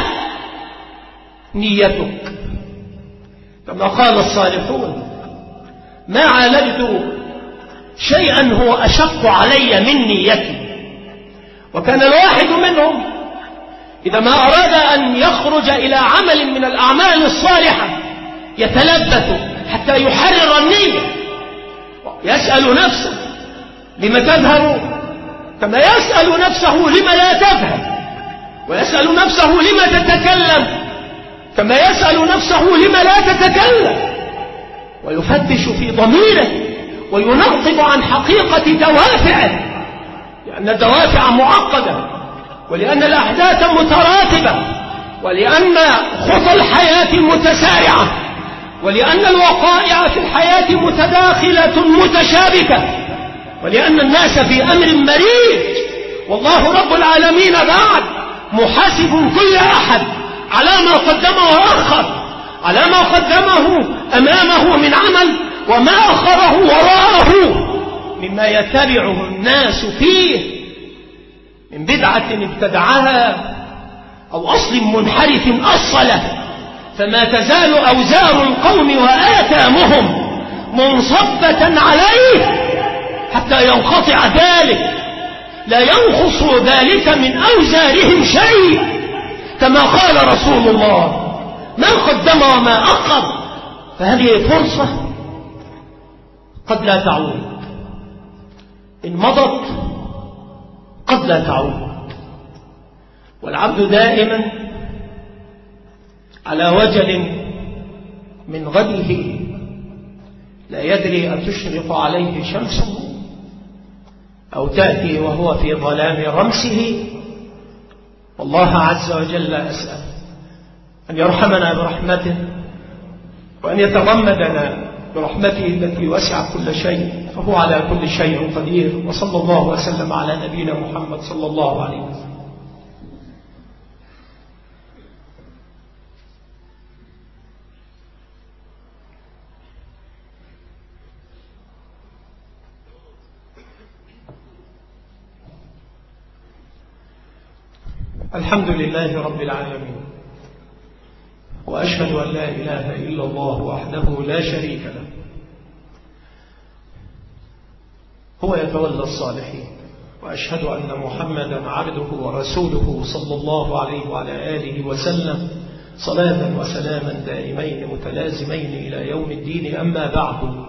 نيتك. كما قال الصالحون: ما عالجت شيئا هو أشق علي من نيتي. وكان الواحد منهم إذا ما أراد أن يخرج إلى عمل من الأعمال الصالحة يتلبث حتى يحرر النية، يسأل نفسه: لم تذهب؟ كما يسأل نفسه: لم لا تذهب؟ ويسأل نفسه: لم تتكلم؟ كما يسأل نفسه: لم لا تتكلم؟ ويفتش في ضميره وينقب عن حقيقة دوافعه، لأن الدوافع معقدة، ولأن الأحداث متراتبة، ولأن خطى الحياة متسارعة، ولأن الوقائع في الحياة متداخلة متشابكة، ولأن الناس في أمر مريج، والله رب العالمين بعد محاسب كل أحد على ما قدم وأخر، على ما قدمه أمامه من عمل وما أخره وراءه مما يتبعه الناس فيه من بدعة ابتدعها أو أصل منحرف أصله. فما تزال أوزار القوم وآثامهم منصبة عليه حتى ينقطع ذلك، لا ينقص ذلك من أوزارهم شيء، كما قال رسول الله: ما قدم وما أخر. فهذه فرصة قد لا تعود، إن مضت قد لا تعود، والعبد دائما على وجل من غده، لا يدري أن تشرق عليه شمس أو تأتي وهو في ظلام رمسه. والله عز وجل أسأل أن يرحمنا برحمته، وأن يتغمدنا برحمته التي وسعت كل شيء، فهو على كل شيء قدير. وصلى الله وسلم على نبينا محمد صلى الله عليه وسلم. الحمد لله رب العالمين، وأشهد أن لا إله إلا الله وحده لا شريك له، هو يتولى الصالحين. وأشهد أن محمدا عبده ورسوله صلى الله عليه وعلى آله وسلم، صلاة وسلاما دائمين متلازمين إلى يوم الدين. أما بعد،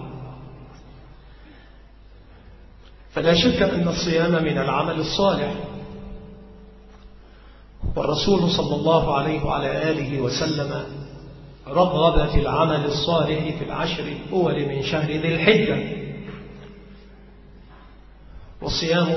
فلا شك أن الصيام من العمل الصالح، والرسول صلى الله عليه وعلى آله وسلم رغب في العمل الصالح في العشر الأول من شهر ذي الحجة. والصيام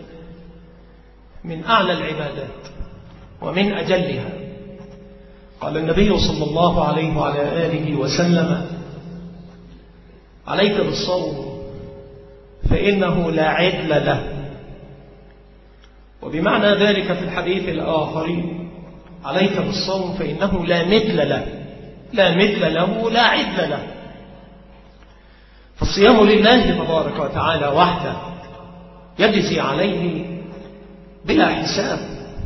من أعلى العبادات ومن أجلها. قال النبي صلى الله عليه وعلى آله وسلم: عليك بالصوم فإنه لا عدل له. وبمعنى ذلك في الحديث الآخر: عليك بالصوم فإنه لا مثل له، لا مثل له لا عدل له. فالصيام لله تبارك وتعالى وحده، يجزي عليه بلا حساب،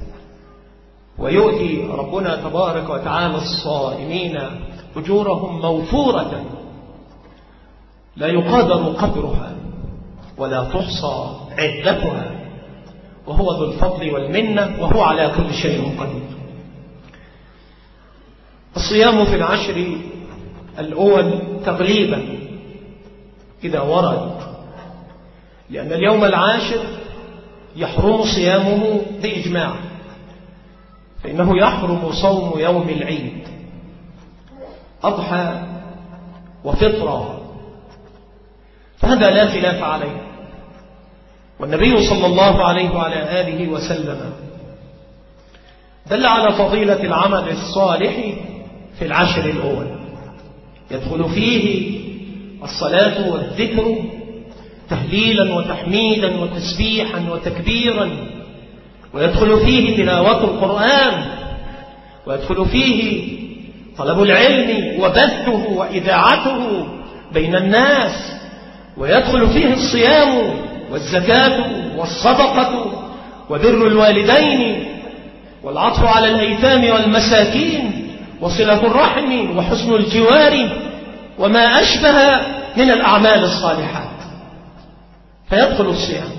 ويؤتي ربنا تبارك وتعالى الصائمين أجورهم موفورة لا يقادر قدرها ولا تحصى عدتها، وهو ذو الفضل والمنة، وهو على كل شيء قدير. الصيام في العشر الأول تغليبا إذا ورد، لأن اليوم العاشر يحرم صيامه بإجماع، فإنه يحرم صوم يوم العيد أضحى وفطرة، فهذا لا خلاف عليه. والنبي صلى الله عليه وعلى آله وسلم دل على فضيلة العمل الصالح في العشر الأول، يدخل فيه الصلاة والذكر تهليلا وتحميدا وتسبيحا وتكبيرا، ويدخل فيه تلاوة القرآن، ويدخل فيه طلب العلم وبثه وإذاعته بين الناس، ويدخل فيه الصيام والزكاة والصدقة وبر الوالدين والعطف على الأيتام والمساكين وصلة الرحم وحسن الجوار وما أشبه من الأعمال الصالحات، فيدخل الصيام.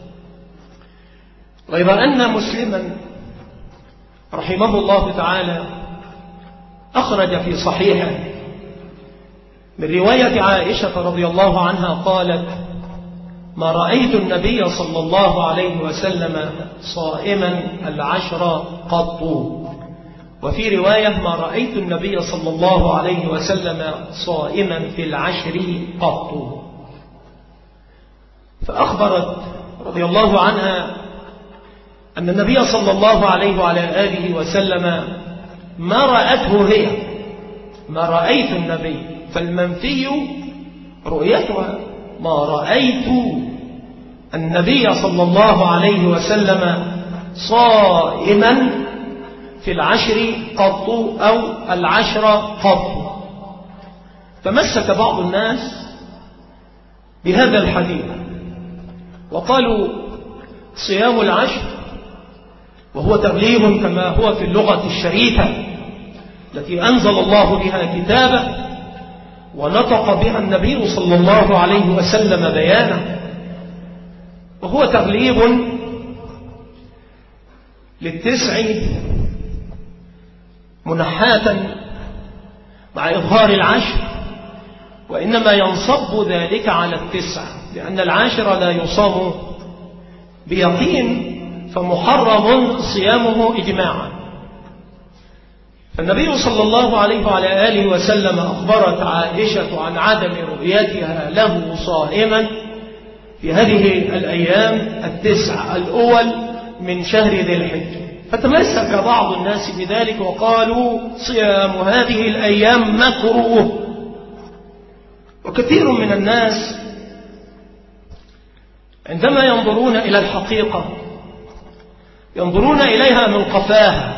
غير أن مسلما رحمه الله تعالى أخرج في صحيحه من رواية عائشة رضي الله عنها قالت: ما رأيت النبي صلى الله عليه وسلم صائما العشر قط. وفي رواية: ما رأيت النبي صلى الله عليه وسلم صائما في العشر قط. فأخبرت رضي الله عنها أن النبي صلى الله عليه وعلى آله وسلم ما رأته هي، ما رأيت النبي، فالمنفي رؤيتها. ما رأيت النبي صلى الله عليه وسلم صائما في العشر قط أو العشر قط. تمسك بعض الناس بهذا الحديث وقالوا صيام العشر، وهو تغليب كما هو في اللغة الشريفة التي أنزل الله بها كتابه ونطق بها النبي صلى الله عليه وسلم بيانه، وهو تغليب للتسع منحاة مع إظهار العشر، وإنما ينصب ذلك على التسع، لأن العاشر لا يصام بيقين فمحرم صيامه إجماعا. فالنبي صلى الله عليه وعلى آله وسلم أخبرت عائشة عن عدم رؤيتها له صائما في هذه الأيام التسع الأول من شهر ذي الحجة، فتمسك بعض الناس بذلك وقالوا صيام هذه الأيام مكروه. وكثير من الناس عندما ينظرون إلى الحقيقة ينظرون إليها من قفاها،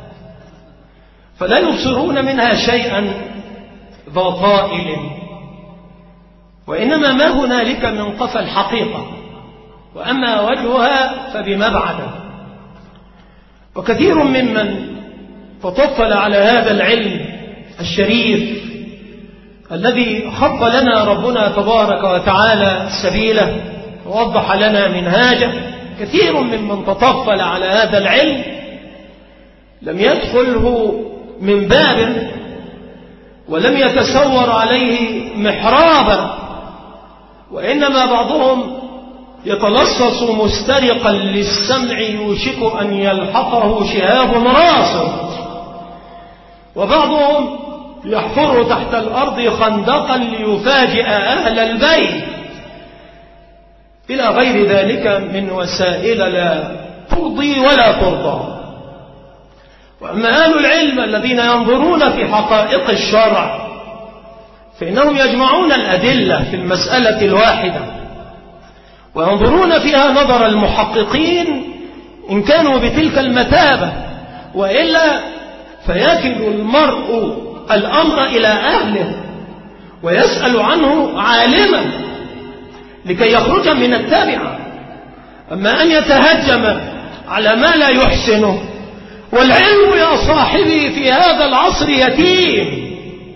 فلا يبصرون منها شيئا ذا طائل، وإنما ما هنالك من قفا الحقيقة، وأما وجهها فبمبعده. وكثير ممن تطفل على هذا العلم الشريف الذي خط لنا ربنا تبارك وتعالى سبيله ووضح لنا منهاجه، كثير ممن تطفل على هذا العلم لم يدخله من باب ولم يتسور عليه محرابا، وإنما بعضهم يتلصص مسترقا للسمع يوشك أن يلحقه شهاب راصد، وبعضهم يحفر تحت الأرض خندقا ليفاجئ أهل البيت، إلى غير ذلك من وسائل لا ترضي ولا ترضى. وأما أهل العلم الذين ينظرون في حقائق الشرع فإنهم يجمعون الأدلة في المسألة الواحدة وينظرون فيها نظر المحققين إن كانوا بتلك المثابة، وإلا فيكل المرء الأمر إلى أهله ويسأل عنه عالما لكي يخرج من التابعة. أما أن يتهجم على ما لا يحسنه، والعلم يا صاحبي في هذا العصر يتيم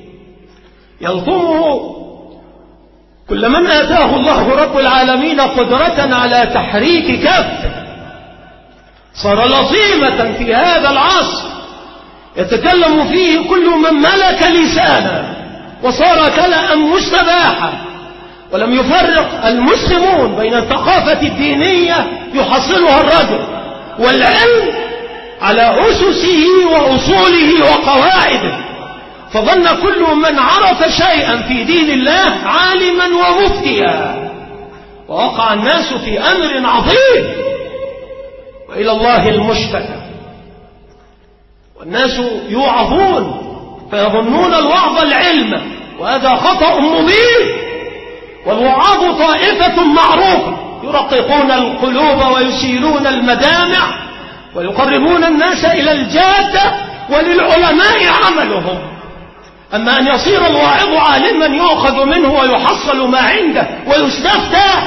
يلطمه كل من آتاه الله رب العالمين قدرة على تحريك كفه، صار لطيمة في هذا العصر يتكلم فيه كل من ملك لسانا، وصار كلأ مستباحا، ولم يفرق المسلمون بين الثقافة الدينية يحصلها الرجل والعلم على أسسه وأصوله وقواعده، فظن كل من عرف شيئا في دين الله عالما ومفتيا، ووقع الناس في أمر عظيم، وإلى الله المشتكى. والناس يوعظون فيظنون الوعظ العلم، وهذا خطأ مبين. والوعاظ طائفة معروفة يرققون القلوب ويسيلون المدامع ويقربون الناس إلى الجادة، وللعلماء عملهم. أما أن يصير الواعظ عالما يؤخذ منه ويحصل ما عنده ويستفتى،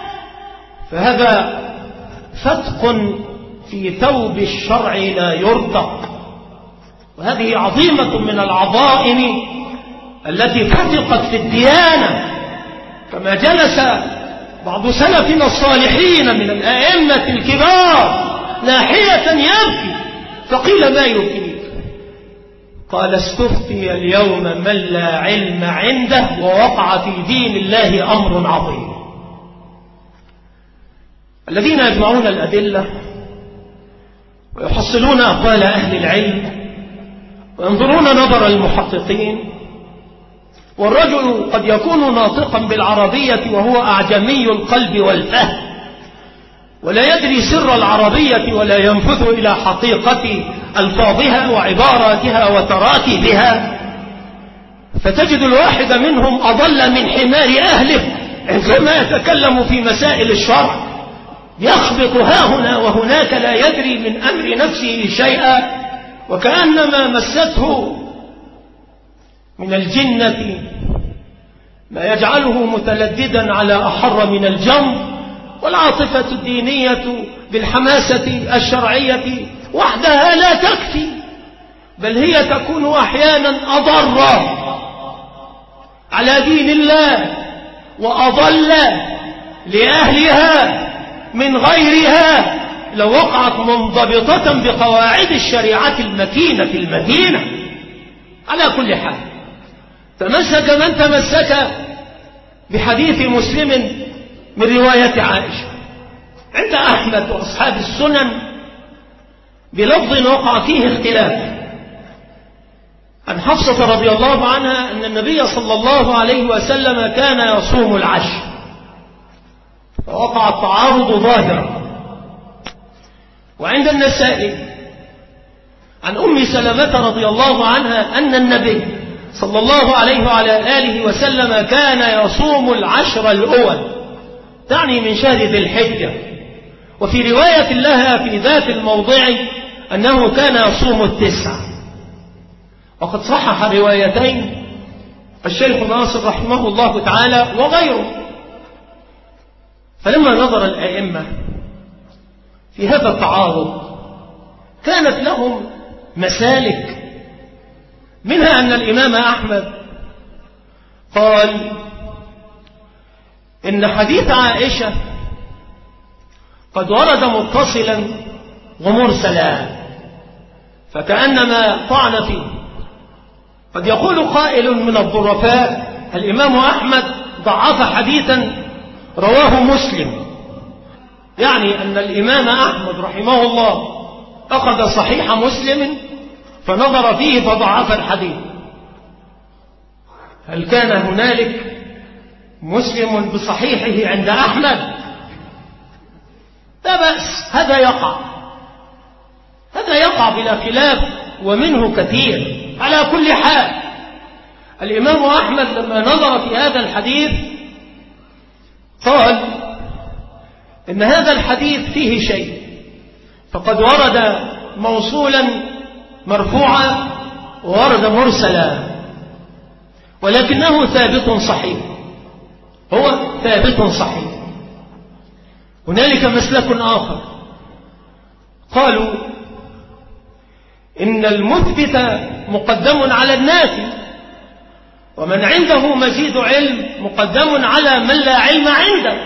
فهذا فتق في ثوب الشرع لا يرتق. وهذه عظيمة من العظائم التي فتقت في الديانة، كما جلس بعض سلفنا الصالحين من الأئمة الكبار ناحية يبكي، فقيل ما يبكيك؟ قال استفتي اليوم من لا علم عنده ووقع في دين الله أمر عظيم. الذين يجمعون الأدلة ويحصلون أقوال أهل العلم وينظرون نظر المحققين، والرجل قد يكون ناطقا بالعربية وهو أعجمي القلب والفهم، ولا يدري سر العربية ولا ينفذ إلى حقيقة ألفاظها وعباراتها وتراكيبها، فتجد الواحد منهم أضل من حمار أهله عندما يتكلم في مسائل الشرع، يخبط هاهنا وهناك، لا يدري من أمر نفسه شيئا، وكأنما مسته من الجنة ما يجعله متلددا على أحر من الجمر. والعاطفة الدينية بالحماسة الشرعية وحدها لا تكفي، بل هي تكون أحيانا أضر على دين الله وأضل لأهلها من غيرها لو وقعت منضبطة بقواعد الشريعة المتينة المتينة. على كل حال، تمسك من تمسك بحديث مسلم من رواية عائشة عند أحمد وأصحاب السنن بلفظ وقع فيه اختلاف، عن حفصة رضي الله عنها أن النبي صلى الله عليه وسلم كان يصوم العشر، فوقع التعارض ظاهرا. وعند النسائي عن أم سلمة رضي الله عنها أن النبي صلى الله عليه وعلى آله وسلم كان يصوم العشر الأول، تعني من شهر ذي الحجة. وفي رواية لها في ذات الموضع أنه كان يصوم التسع. وقد صحح روايتين الشيخ ناصر رحمه الله تعالى وغيره. فلما نظر الأئمة في هذا التعارض كانت لهم مسالك، منها أن الإمام أحمد قال إن حديث عائشة قد ورد متصلا ومرسلا، فكأنما طعن فيه. قد يقول قائل من الظرفاء الإمام أحمد ضعف حديثا رواه مسلم، يعني أن الإمام أحمد رحمه الله أخذ صحيح مسلم فنظر فيه فضعف الحديث. هل كان هنالك مسلم بصحيحه عند أحمد؟ لا بأس، هذا يقع، هذا يقع بلا خلاف ومنه كثير. على كل حال، الإمام أحمد لما نظر في هذا الحديث قال إن هذا الحديث فيه شيء، فقد ورد موصولا مرفوعا وورد مرسلا، ولكنه ثابت صحيح، هو ثابت صحيح. هنالك مسلك آخر قالوا إن المثبت مقدم على النافي، ومن عنده مزيد علم مقدم على من لا علم عنده.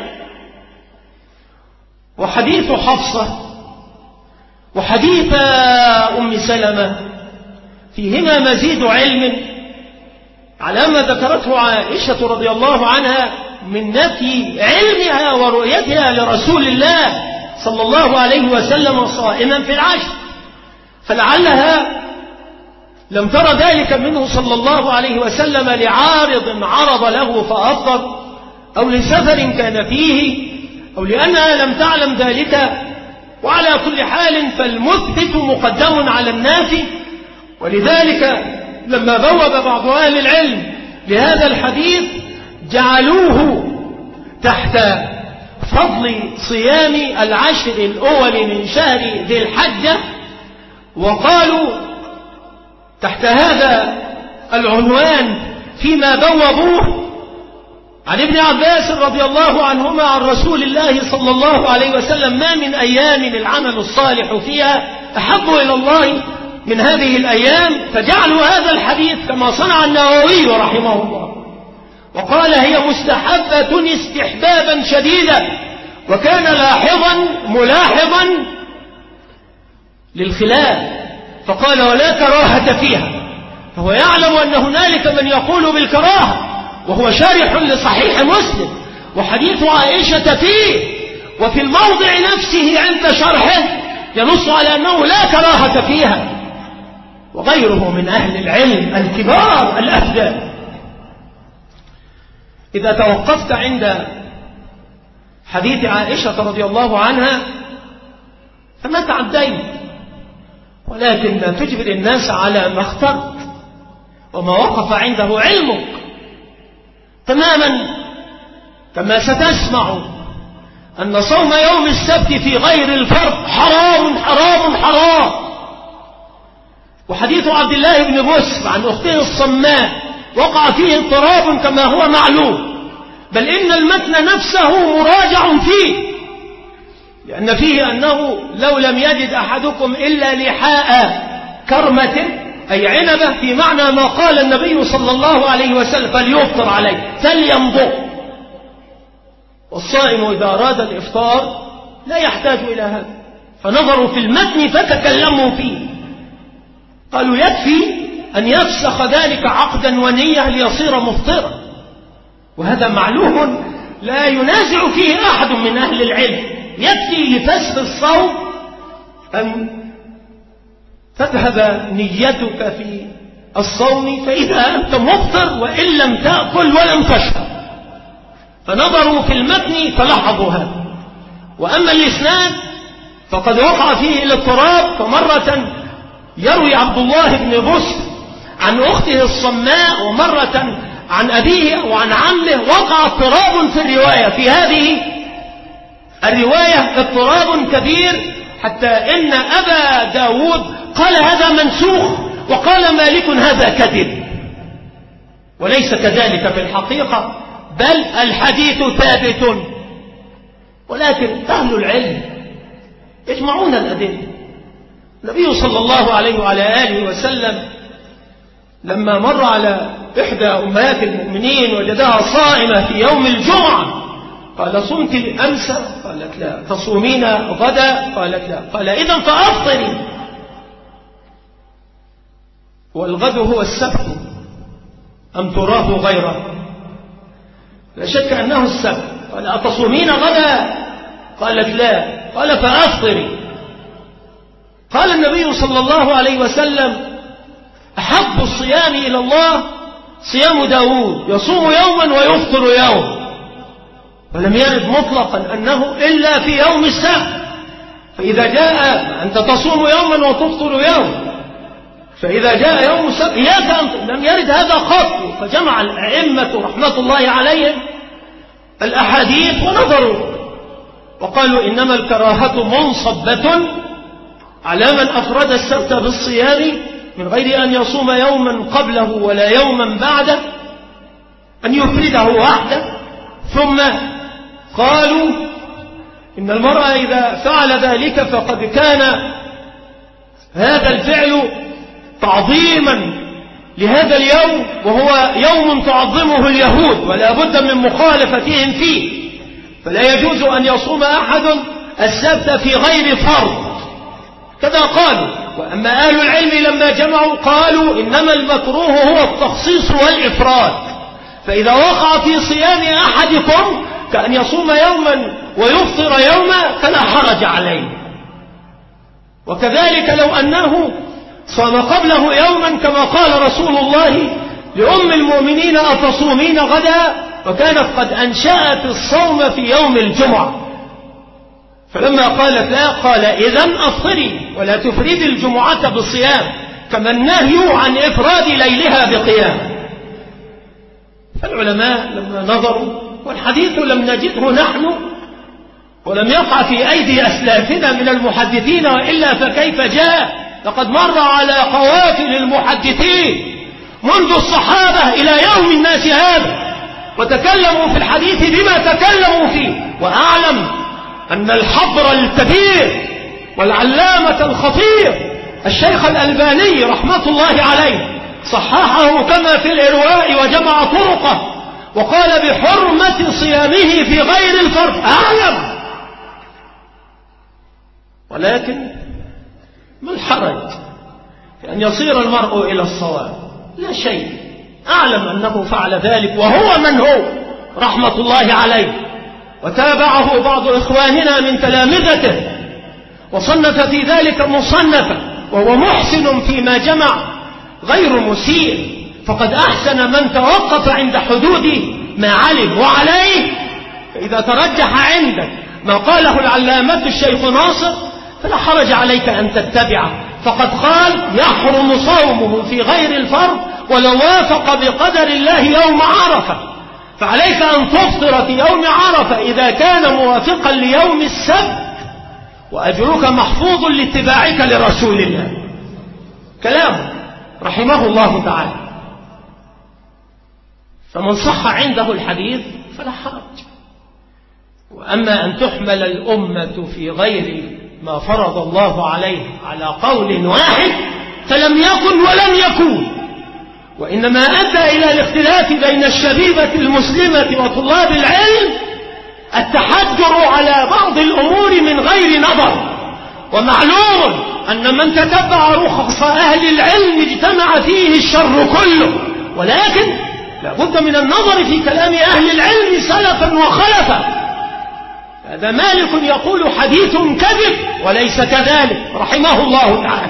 وحديث حفصة وحديث أم سلمة فيهما مزيد علم على ما ذكرته عائشة رضي الله عنها من نفي علمها ورؤيتها لرسول الله صلى الله عليه وسلم صائما في العشر. فلعلها لم ترى ذلك منه صلى الله عليه وسلم لعارض عرض له فأفطر، أو لسفر كان فيه، أو لأنها لم تعلم ذلك. وعلى كل حال فالمثبت مقدم على النافي. ولذلك لما بوب بعض أهل العلم لهذا الحديث جعلوه تحت فضل صيام العشر الأول من شهر ذي الحجة، وقالوا تحت هذا العنوان فيما بوبوه عن ابن عباس رضي الله عنهما عن رسول الله صلى الله عليه وسلم: ما من أيام العمل الصالح فيها أحب إلى الله من هذه الأيام. فجعلوا هذا الحديث كما صنع النووي رحمه الله، وقال: هي مستحبة استحبابا شديدا. وكان لاحظا ملاحظا للخلاف، فقال: ولا كراهة فيها. فهو يعلم أن هنالك من يقول بالكراهة، وهو شارح لصحيح مسلم، وحديث عائشة فيه، وفي الموضع نفسه عند شرحه ينص على أنه لا كراهة فيها. وغيره من أهل العلم الكبار الأفذال. إذا توقفت عند حديث عائشة رضي الله عنها فما تعديت، ولكن لا تجبر الناس على ما اخترت وما وقف عنده علمك، تماما كما ستسمع أن صوم يوم السبت في غير الفرض حرام حرام حرام. وحديث عبد الله بن بسر عن أخته الصماء وقع فيه اضطراب كما هو معلوم، بل إن المتن نفسه مراجع فيه، لأن فيه أنه لو لم يجد أحدكم إلا لحاء كرمة أي عنبة، في معنى ما قال النبي صلى الله عليه وسلم: فليفطر عليه فليمضغ. والصائم إذا أراد الإفطار لا يحتاج إلى هذا، فنظروا في المتن فتكلموا فيه، قالوا يكفي أن يفسخ ذلك عقدا ونية ليصير مفطرا. وهذا معلوم لا ينازع فيه أحد من أهل العلم. يكفي لفسخ الصوم أن تذهب نيتك في الصوم، فإذا أنت مفطر وإن لم تأكل ولم تشرب. فنظروا في المتن فلاحظوا هذا. وأما الإسناد فقد وقع فيه الاضطراب، فمرة يروي عبد الله بن بسر عن أخته الصماء، ومرة عن أبيه وعن عمه، وقع اضطراب في الرواية. في هذه الرواية اضطراب كبير، حتى إن أبا داود قال هذا منسوخ، وقال مالك هذا كذب. وليس كذلك في الحقيقة، بل الحديث ثابت. ولكن أهل العلم يجمعون الأدلة. النبي صلى الله عليه وعلى آله وسلم لما مر على إحدى أمهات المؤمنين وجدها صائمة في يوم الجمعة، قال: صمت أمس؟ قالت: لا. تصومين غدا؟ قالت: لا. قال: إذن فأفطري. والغد هو السبت أم تراه غيره؟ لا شك أنه السبت. قال: أتصومين غدا؟ قالت: لا. قال: فأفطري. قال النبي صلى الله عليه وسلم: أحب الصيام إلى الله صيام داود، يصوم يوما ويفطر يوم. ولم يرد مطلقا أنه إلا في يوم السبت. فإذا جاء أنت تصوم يوما وتفطر يوم، فإذا جاء يوم السبت إياك أن، لم يرد هذا خط. فجمع الأئمة رحمة الله عليهم الأحاديث ونظروا وقالوا: إنما الكراهة منصبة على من أفرد السبت بالصيام من غير أن يصوم يوما قبله ولا يوما بعده، أن يفرده وحده. ثم قالوا: إن المرأة إذا فعل ذلك فقد كان هذا الفعل تعظيما لهذا اليوم، وهو يوم تعظمه اليهود ولا بد من مخالفتهم فيه، فلا يجوز أن يصوم أحد السبت في غير فرض. كذا قالوا. وأما أهل العلم لما جمعوا قالوا: إنما المكروه هو التخصيص والإفراد. فإذا وقع في صيام أحدكم كأن يصوم يوما ويفطر يوما فلا حرج عليه. وكذلك لو أنه صام قبله يوما كما قال رسول الله لأم المؤمنين أتصومين غدا، وكانت قد أنشأت الصوم في يوم الجمعة، فلما قالت لا قال إذن أفطري ولا تفرد الجمعة بالصيام، كما النهي عن إفراد ليلها بقيام. فالعلماء لما نظروا، والحديث لم نجده نحن ولم يقع في أيدي أسلافنا من المحدثين، وإلا فكيف جاء؟ لقد مر على قوافل المحدثين منذ الصحابة إلى يوم الناس هذا، وتكلموا في الحديث بما تكلموا فيه. وأعلم أن الحبر الكبير والعلامة الخطير الشيخ الألباني رحمة الله عليه صححه كما في الإرواء وجمع طرقه، وقال بحرمة صيامه في غير الفرض. أعلم، ولكن ما الحرج في أن يصير المرء إلى الصواب؟ لا شيء. أعلم أنه فعل ذلك، وهو من هو رحمة الله عليه، وتابعه بعض إخواننا من تلامذته وصنف في ذلك مصنفا، وهو محسن فيما جمع غير مسيء، فقد أحسن من توقف عند حدود ما علم. وعليه فإذا ترجح عندك ما قاله العلامة الشيخ ناصر فلا حرج عليك أن تتبعه، فقد قال يحرم صومه في غير الفرض ولو وافق بقدر الله يوم عرفة، فعليك أن تفطر في يوم عرفة إذا كان موافقا ليوم السبت، وأجرك محفوظ لاتباعك لرسول الله. كلامه رحمه الله تعالى. فمن صح عنده الحديث فلا حرج. وأما أن تحمل الأمة في غير ما فرض الله عليه على قول واحد فلم يكن ولن يكون، وإنما أدى إلى الاختلاف بين الشبيبة المسلمة وطلاب العلم التحجر على بعض الأمور من غير نظر. ومعلوم أن من تتبع رخص أهل العلم اجتمع فيه الشر كله، ولكن لابد من النظر في كلام أهل العلم سلفا وخلفا. هذا مالك يقول حديث كذب وليس كذلك رحمه الله تعالى.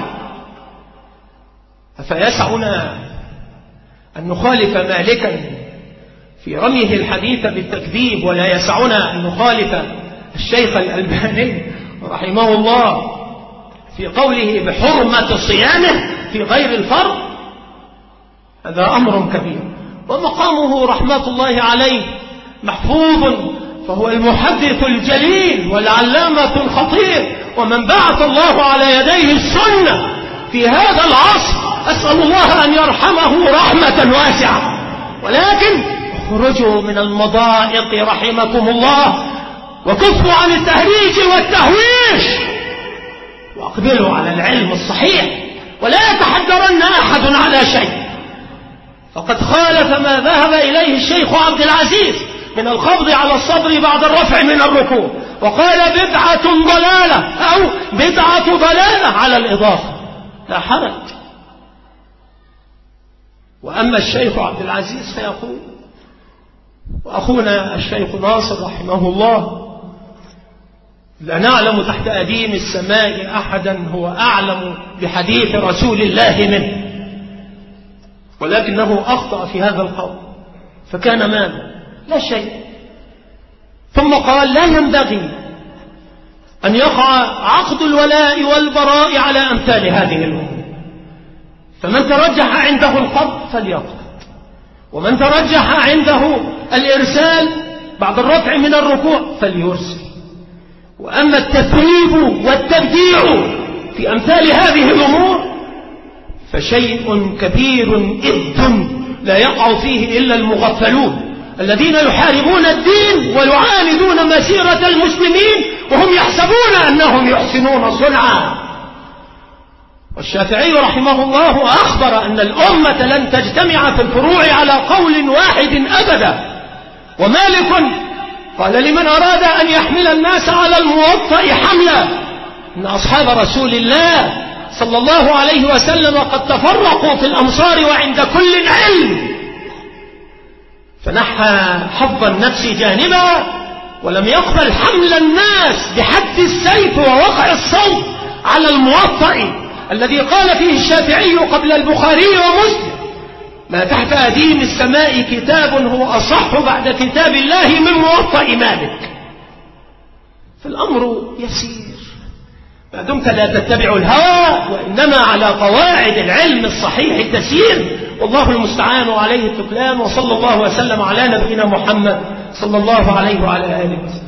أفيسعنا أن نخالف مالكا في رميه الحديث بالتكذيب، ولا يسعنا أن نخالف الشيخ الألباني رحمه الله في قوله بحرمة صيامه في غير الفرض؟ هذا أمر كبير، ومقامه رحمة الله عليه محفوظ، فهو المحدث الجليل والعلامة الخطير، ومن بعث الله على يديه السنة في هذا العصر. أسأل الله أن يرحمه رحمة واسعة. ولكن اخرجوا من المضائق رحمكم الله، وكفوا عن التهريج والتهويش، واقبلوا على العلم الصحيح، ولا يتحجرن أحد على شيء. فقد خالف ما ذهب إليه الشيخ عبد العزيز من الخفض على الصدر بعد الرفع من الركوع، وقال بدعة ضلالة أو بدعة ضلالة على الإضافة، لا حرج. وأما الشيخ عبد العزيز فيقول، وأخونا الشيخ ناصر رحمه الله، لا نعلم تحت أديم السماء أحدا هو أعلم بحديث رسول الله منه، ولكنه أخطأ في هذا القول فكان ماذا؟ لا شيء. ثم قال لا ينبغي أن يقع عقد الولاء والبراء على أمثال هذه الأمور، فمن ترجح عنده القبض فليقبض، ومن ترجح عنده الإرسال بعد الرفع من الركوع فليرسل. وأما التثويب والتبديع في أمثال هذه الأمور فشيء كبير إذ لا يقع فيه إلا المغفلون الذين يحاربون الدين ويعاندون مسيرة المسلمين وهم يحسبون أنهم يحسنون صنعا. والشافعي رحمه الله أخبر أن الأمة لن تجتمع في الفروع على قول واحد أبدا. ومالك قال لمن أراد أن يحمل الناس على الموطأ حملا إن أصحاب رسول الله صلى الله عليه وسلم قد تفرقوا في الأمصار وعند كل علم، فنحى حظ النفس جانبا ولم يقبل حمل الناس بحد السيف ووقع الصوت على الموطأ الذي قال فيه الشافعي قبل البخاري ومسلم: ما تحت أديم السماء كتاب هو أصح بعد كتاب الله من موطأ مالك. فالأمر يسير ما دمت لا تتبع الهوى، وإنما على قواعد العلم الصحيح تسير، والله المستعان وعليه التكلان. وصلى الله وسلم على نبينا محمد صلى الله عليه وعلى آله وسلم.